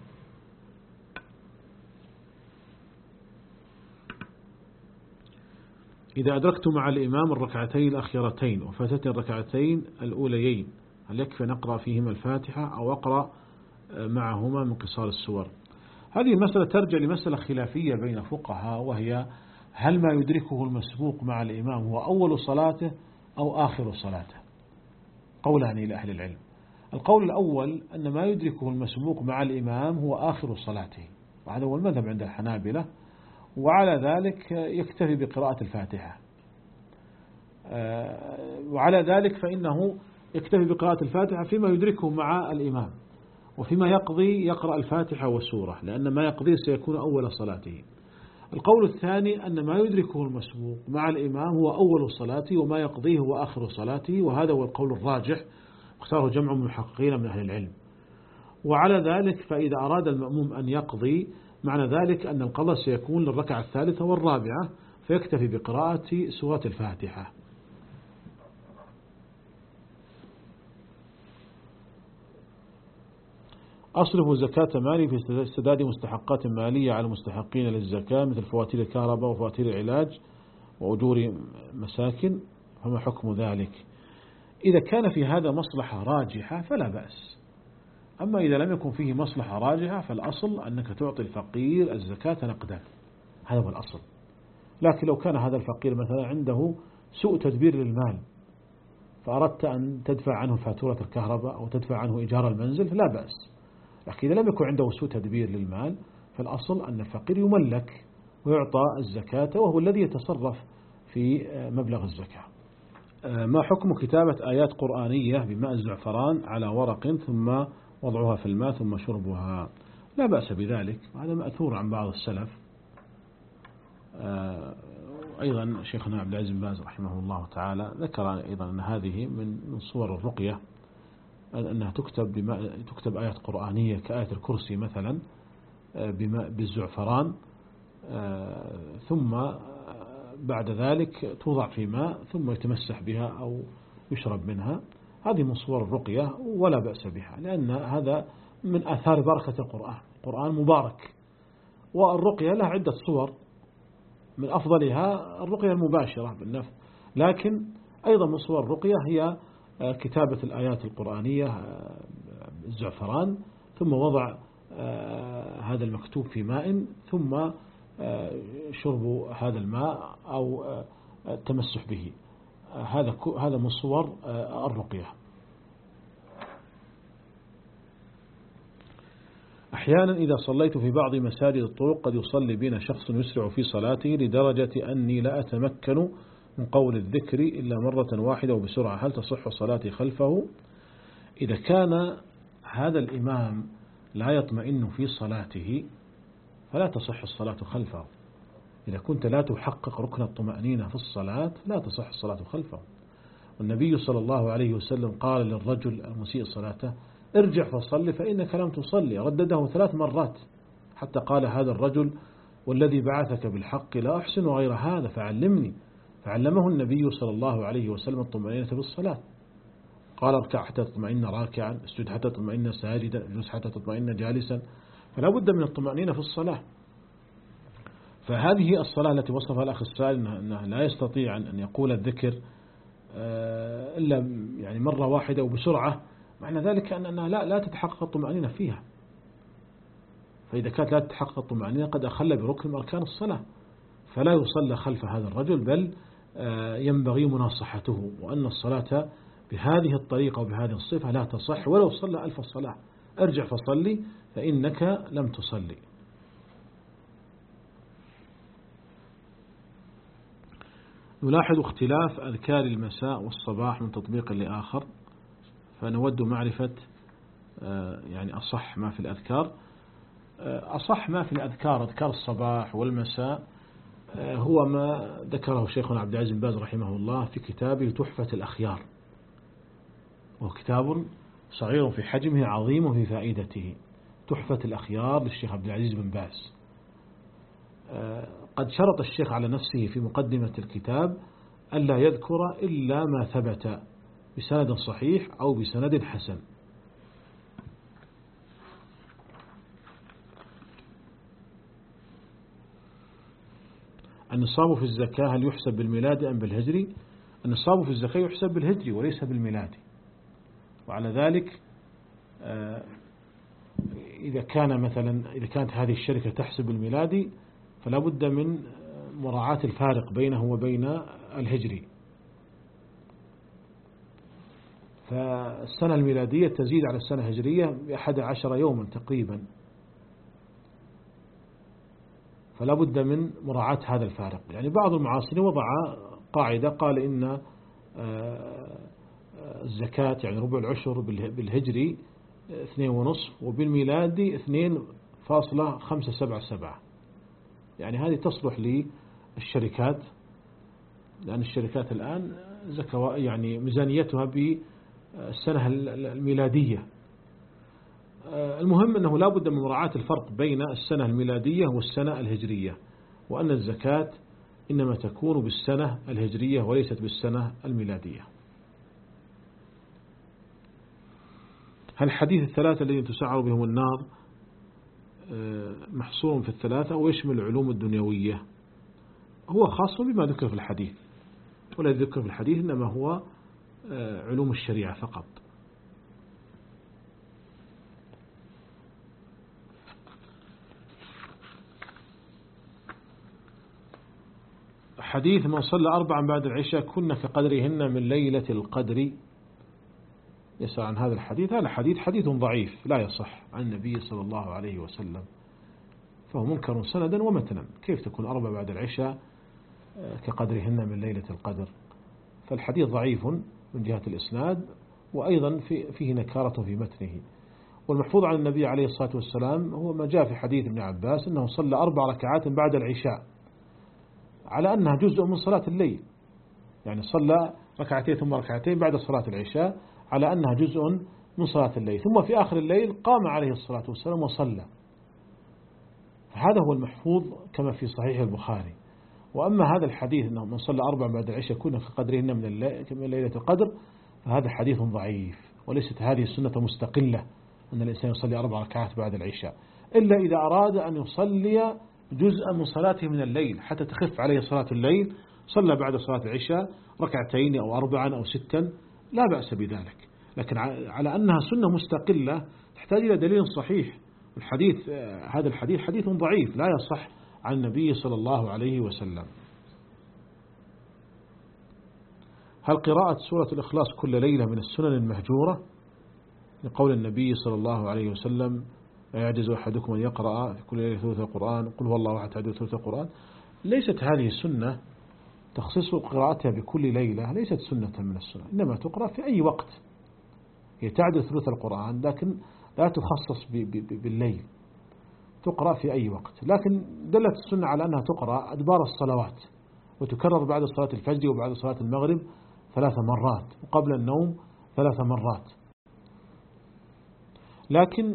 إذا أدركت مع الإمام الركعتين الأخيرتين وفاتتني الركعتين الأوليين، هل يكفي نقرأ فيهما الفاتحة أو أقرأ معهما من قصار السور؟ هذه المسألة ترجع لمسألة خلافية بين فقهاء، وهي هل ما يدركه المسبوق مع الإمام هو أول صلاته أو آخر صلاته؟ قولان لأهل العلم. القول الأول أن ما يدركه المسبوق مع الإمام هو آخر صلاته، وهذا هو المذهب عند الحنابلة، وعلى ذلك يكتفي بقراءة الفاتحة. وعلى ذلك فإنه يكتفي بقراءة الفاتحة فيما يدركه مع الإمام، وفيما يقضي يقرأ الفاتحة والسورة، لأن ما يقضي سيكون أول صلاته. القول الثاني أن ما يدركه المسبوق مع الإمام هو أول صلاته وما يقضيه هو آخر صلاته، وهذا هو القول الراجح اختاره جمع من المحققين من أهل العلم. وعلى ذلك فإذا أراد المأموم أن يقضي معنى ذلك أن القضاء سيكون للركعة الثالثة والرابعة، فيكتفي بقراءة سورة الفاتحة. أصرف زكاة مالي في سداد مستحقات مالية على المستحقين للزكاة مثل فواتير الكهرباء وفواتير العلاج وأجور مساكن، فما حكم ذلك؟ إذا كان في هذا مصلحة راجحة فلا بأس، أما إذا لم يكن فيه مصلحة راجحة فالأصل أنك تعطي الفقير الزكاة نقدا، هذا هو الأصل. لكن لو كان هذا الفقير مثلا عنده سوء تدبير للمال فأردت أن تدفع عنه فاتورة الكهرباء أو تدفع عنه إيجار المنزل فلا بأس. لكن إذا لم يكن عنده سوء تدبير للمال فالأصل أن الفقير يملك ويعطى الزكاة وهو الذي يتصرف في مبلغ الزكاة. ما حكم كتابة آيات قرآنية بماء الزعفران على ورق ثم وضعها في الماء ثم شربها؟ لا بأس بذلك، هذا مأثور عن بعض السلف. أيضا شيخنا عبد العزيز بن باز رحمه الله تعالى ذكر أيضا أن هذه من صور الرقية، أنها تكتب بماء تكتب آيات قرآنية كآية الكرسي مثلا بماء بالزعفران، ثم بعد ذلك توضع في ماء ثم يتمسح بها أو يشرب منها. هذه من صور الرقية ولا بأس بها، لأن هذا من آثار بركة القرآن. القرآن مبارك، والرقية لها عدة صور، من أفضلها الرقية المباشرة بالنفس، لكن أيضا من صور الرقية هي كتابة الآيات القرآنية الزعفران ثم وضع هذا المكتوب في ماء ثم شرب هذا الماء أو التمسح به. هذا هذا من صور الرقية. أحيانا إذا صليت في بعض مساجد الطرق قد يصلي بنا شخص يسرع في صلاته لدرجة أني لا أتمكن من قول الذكر إلا مرة واحدة وبسرعة، هل تصح صلاتي خلفه؟ إذا كان هذا الإمام لا يطمئن في صلاته فلا تصح الصلاة خلفه. إذا كنت لا تحقق ركن الطمأنينة في الصلاة لا تصح الصلاة خلفه. والنبي صلى الله عليه وسلم قال للرجل المسيء صلاته: ارجع فصل فإنك لم تصلي، ردده ثلاث مرات حتى قال هذا الرجل: والذي بعثك بالحق لا أحسن غير هذا فعلمني. فعلمه النبي صلى الله عليه وسلم الطمأنينة بالصلاة، قال: اركع حتى تطمئن راكعا، اسجد حتى تطمئن ساجدا، اجلس حتى تطمئن جالسا. فلا بد من الطمأنينة في الصلاة. فهذه الصلاة التي وصفها الأخ السائل أنه لا يستطيع أن يقول الذكر إلا يعني مرة واحدة وبسرعة، معنى ذلك أنها لا لا تتحقق الطمأنينة فيها. فإذا كانت لا تتحقق الطمأنينة قد أخل بركن من أركان الصلاة، فلا يصلى خلف هذا الرجل، بل ينبغي مناصحته، وأن الصلاة بهذه الطريقة وبهذه الصفة لا تصح ولو صلى ألف الصلاة. ارجع فصلي فإنك لم تصلي. نلاحظ اختلاف أذكار المساء والصباح من تطبيق لآخر، فنود معرفة يعني أصح ما في الأذكار. أصح ما في الأذكار أذكار الصباح والمساء هو ما ذكره شيخنا عبد العزيز بن باز رحمه الله في كتابه تحفة الأخيار، وهو كتاب صغير في حجمه عظيم في فائدته. تحفة الأخيار للشيخ عبد العزيز بن باز. قد شرط الشيخ على نفسه في مقدمة الكتاب ألا يذكر إلا ما ثبت بسند صحيح أو بسند حسن. النصاب في الزكاة هل يحسب بالميلاد أم بالهجري؟ النصاب في الزكاة يحسب بالهجري وليس بالميلادي، وعلى ذلك إذا كان مثلا إذا كانت هذه الشركة تحسب بالميلادي فلا بد من مراعاة الفارق بينه وبين الهجري. فالسنة الميلادية تزيد على السنة الهجرية بأحد عشر يوما تقريبا، فلا بد من مراعاة هذا الفارق. يعني بعض المعاصرين وضع قاعدة قال إن الزكاة يعني ربع العشر بالهجري اثنين ونصف وبالميلادي اثنين فاصلة خمسة سبعة سبعة. يعني هذه تصلح للشركات، لأن الشركات الآن زكاة يعني ميزانيتها بالسنة الميلادية. المهم أنه لا بد من مراعاة الفرق بين السنة الميلادية والسنة الهجرية، وأن الزكاة إنما تكون بالسنة الهجرية وليست بالسنة الميلادية. هل الحديث الثلاثة الذين تسعر بهم النار محصور في الثلاثة أو يشمل العلوم الدنيوية؟ هو خاص بما ذكر في الحديث، ولا ذكر في الحديث إنما هو علوم الشريعة فقط. حديث من صلى أربعا بعد العشاء كنا كقدرهن من ليلة القدر، يسأل عن هذا الحديث. هذا الحديث حديث ضعيف لا يصح عن النبي صلى الله عليه وسلم، فهو منكر سندا ومتنا. كيف تكون أربع بعد العشاء كقدرهن من ليلة القدر؟ فالحديث ضعيف من جهة الإسناد، وأيضا فيه نكارة في متنه. والمحفوظ عن النبي عليه الصلاة والسلام هو ما جاء في حديث ابن عباس أنه صلى أربع ركعات بعد العشاء على أنها جزء من صلاة الليل، يعني صلى ركعتين ثم ركعتين بعد صلاة العشاء على أنها جزء من صلاة الليل، ثم في آخر الليل قام عليه الصلاة والسلام وصلى. هذا هو المحفوظ كما في صحيح البخاري. وأما هذا الحديث أنه من صلى أربع بعد العشاء كنا كقدرهن من ليلة القدر، فهذا حديث ضعيف، وليست هذه السنة مستقلة أن الإنسان يصلي أربع ركعات بعد العشاء، إلا إذا أراد أن يصلي جزءا من صلاته من الليل حتى تخف عليه صلاة الليل، صلى بعد صلاة العشاء ركعتين أو أربعا أو ستا، لا بأس بذلك. لكن على أنها سنة مستقلة تحتاج إلى دليل صحيح. الحديث هذا الحديث حديث ضعيف لا يصح عن النبي صلى الله عليه وسلم. هل قراءة سورة الإخلاص كل ليلة من السنن المهجورة؟ لقول النبي صلى الله عليه وسلم: لا يعجز أحدكم أن يقرأ في كل ليلة ثلث القرآن، قل هو الله أحد تعدل ثلث القرآن. ليست هذه السنة تخصيص قراءتها بكل ليلة، ليست سنة من السنة، إنما تقرأ في أي وقت. هي تعدل ثلث القرآن لكن لا تخصص بالليل، تقرأ في أي وقت. لكن دلت السنة على أنها تقرأ أدبار الصلوات، وتكرر بعد صلاة الفجر وبعد صلاة المغرب ثلاث مرات، وقبل النوم ثلاث مرات. لكن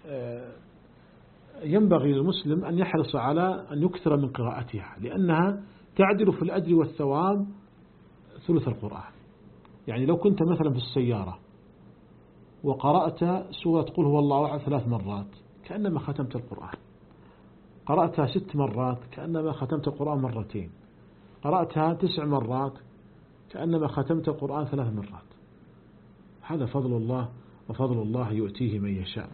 ينبغي للمسلم أن يحرص على أن يكثر من قراءتها، لأنها تعدل في الأجر والثواب ثلث القرآن. يعني لو كنت مثلا في السيارة وقرأت سورة قل هو الله أحد ثلاث مرات كأنما ختمت القرآن، قرأتها ست مرات كأنما ختمت القرآن مرتين، قرأتها تسع مرات كأنما ختمت القرآن ثلاث مرات. هذا فضل الله، وفضل الله يؤتيه من يشاء.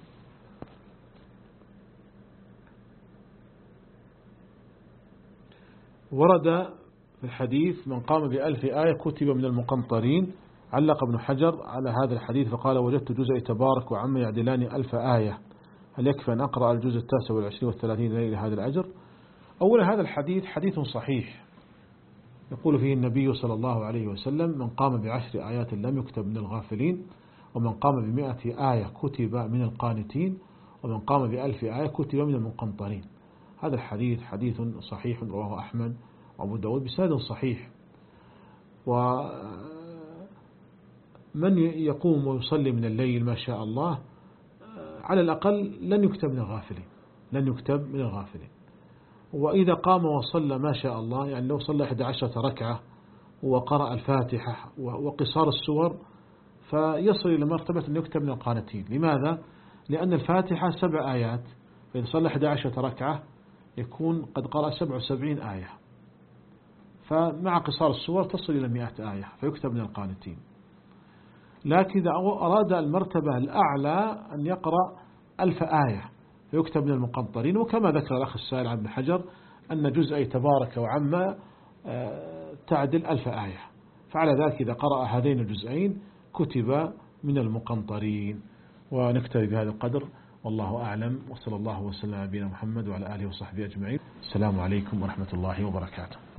ورد في الحديث: من قام بألف آية كتب من المقنطرين. علق ابن حجر على هذا الحديث فقال: وجدت جزء تبارك وعم يعدلان ألف آية، هل يكفي أن أقرأ الجزء التاسع والعشرين والثلاثين ليلة هذا الأجر؟ أولا هذا الحديث حديث صحيح، يقول فيه النبي صلى الله عليه وسلم: من قام بعشر آيات لم يكتب من الغافلين، ومن قام بمئة آية كتب من القانتين، ومن قام بألف آية كتب من المقنطرين. هذا الحديث حديث صحيح رواه أحمد وأبو داود بسند صحيح. ومن يقوم ويصلي من الليل ما شاء الله على الأقل لن يكتب من الغافلين، لن يكتب من الغافلين. وإذا قام وصلى ما شاء الله، يعني لو صلى إحدى عشرة ركعة وقرأ الفاتحة وقصار السور فيصل إلى مرتبة أن يكتب من القانتين. لماذا؟ لأن الفاتحة سبع آيات، فإذا صلى إحدى عشرة ركعة يكون قد قرأ سبع وسبعين آية، فمع قصار السور تصل إلى مئة آية فيكتب من القانتين. لكن إذا أراد المرتبة الأعلى أن يقرأ ألف آية فيكتب من المقنطرين. وكما ذكر الأخ السائل عن ابن حجر أن جزء تبارك وعما تعدل ألف آية، فعلى ذلك إذا قرأ هذين الجزئين كتب من المقنطرين. ونكتفي بهذا القدر، والله أعلم، وصلى الله وسلم على نبينا محمد وعلى آله وصحبه أجمعين. السلام عليكم ورحمة الله وبركاته.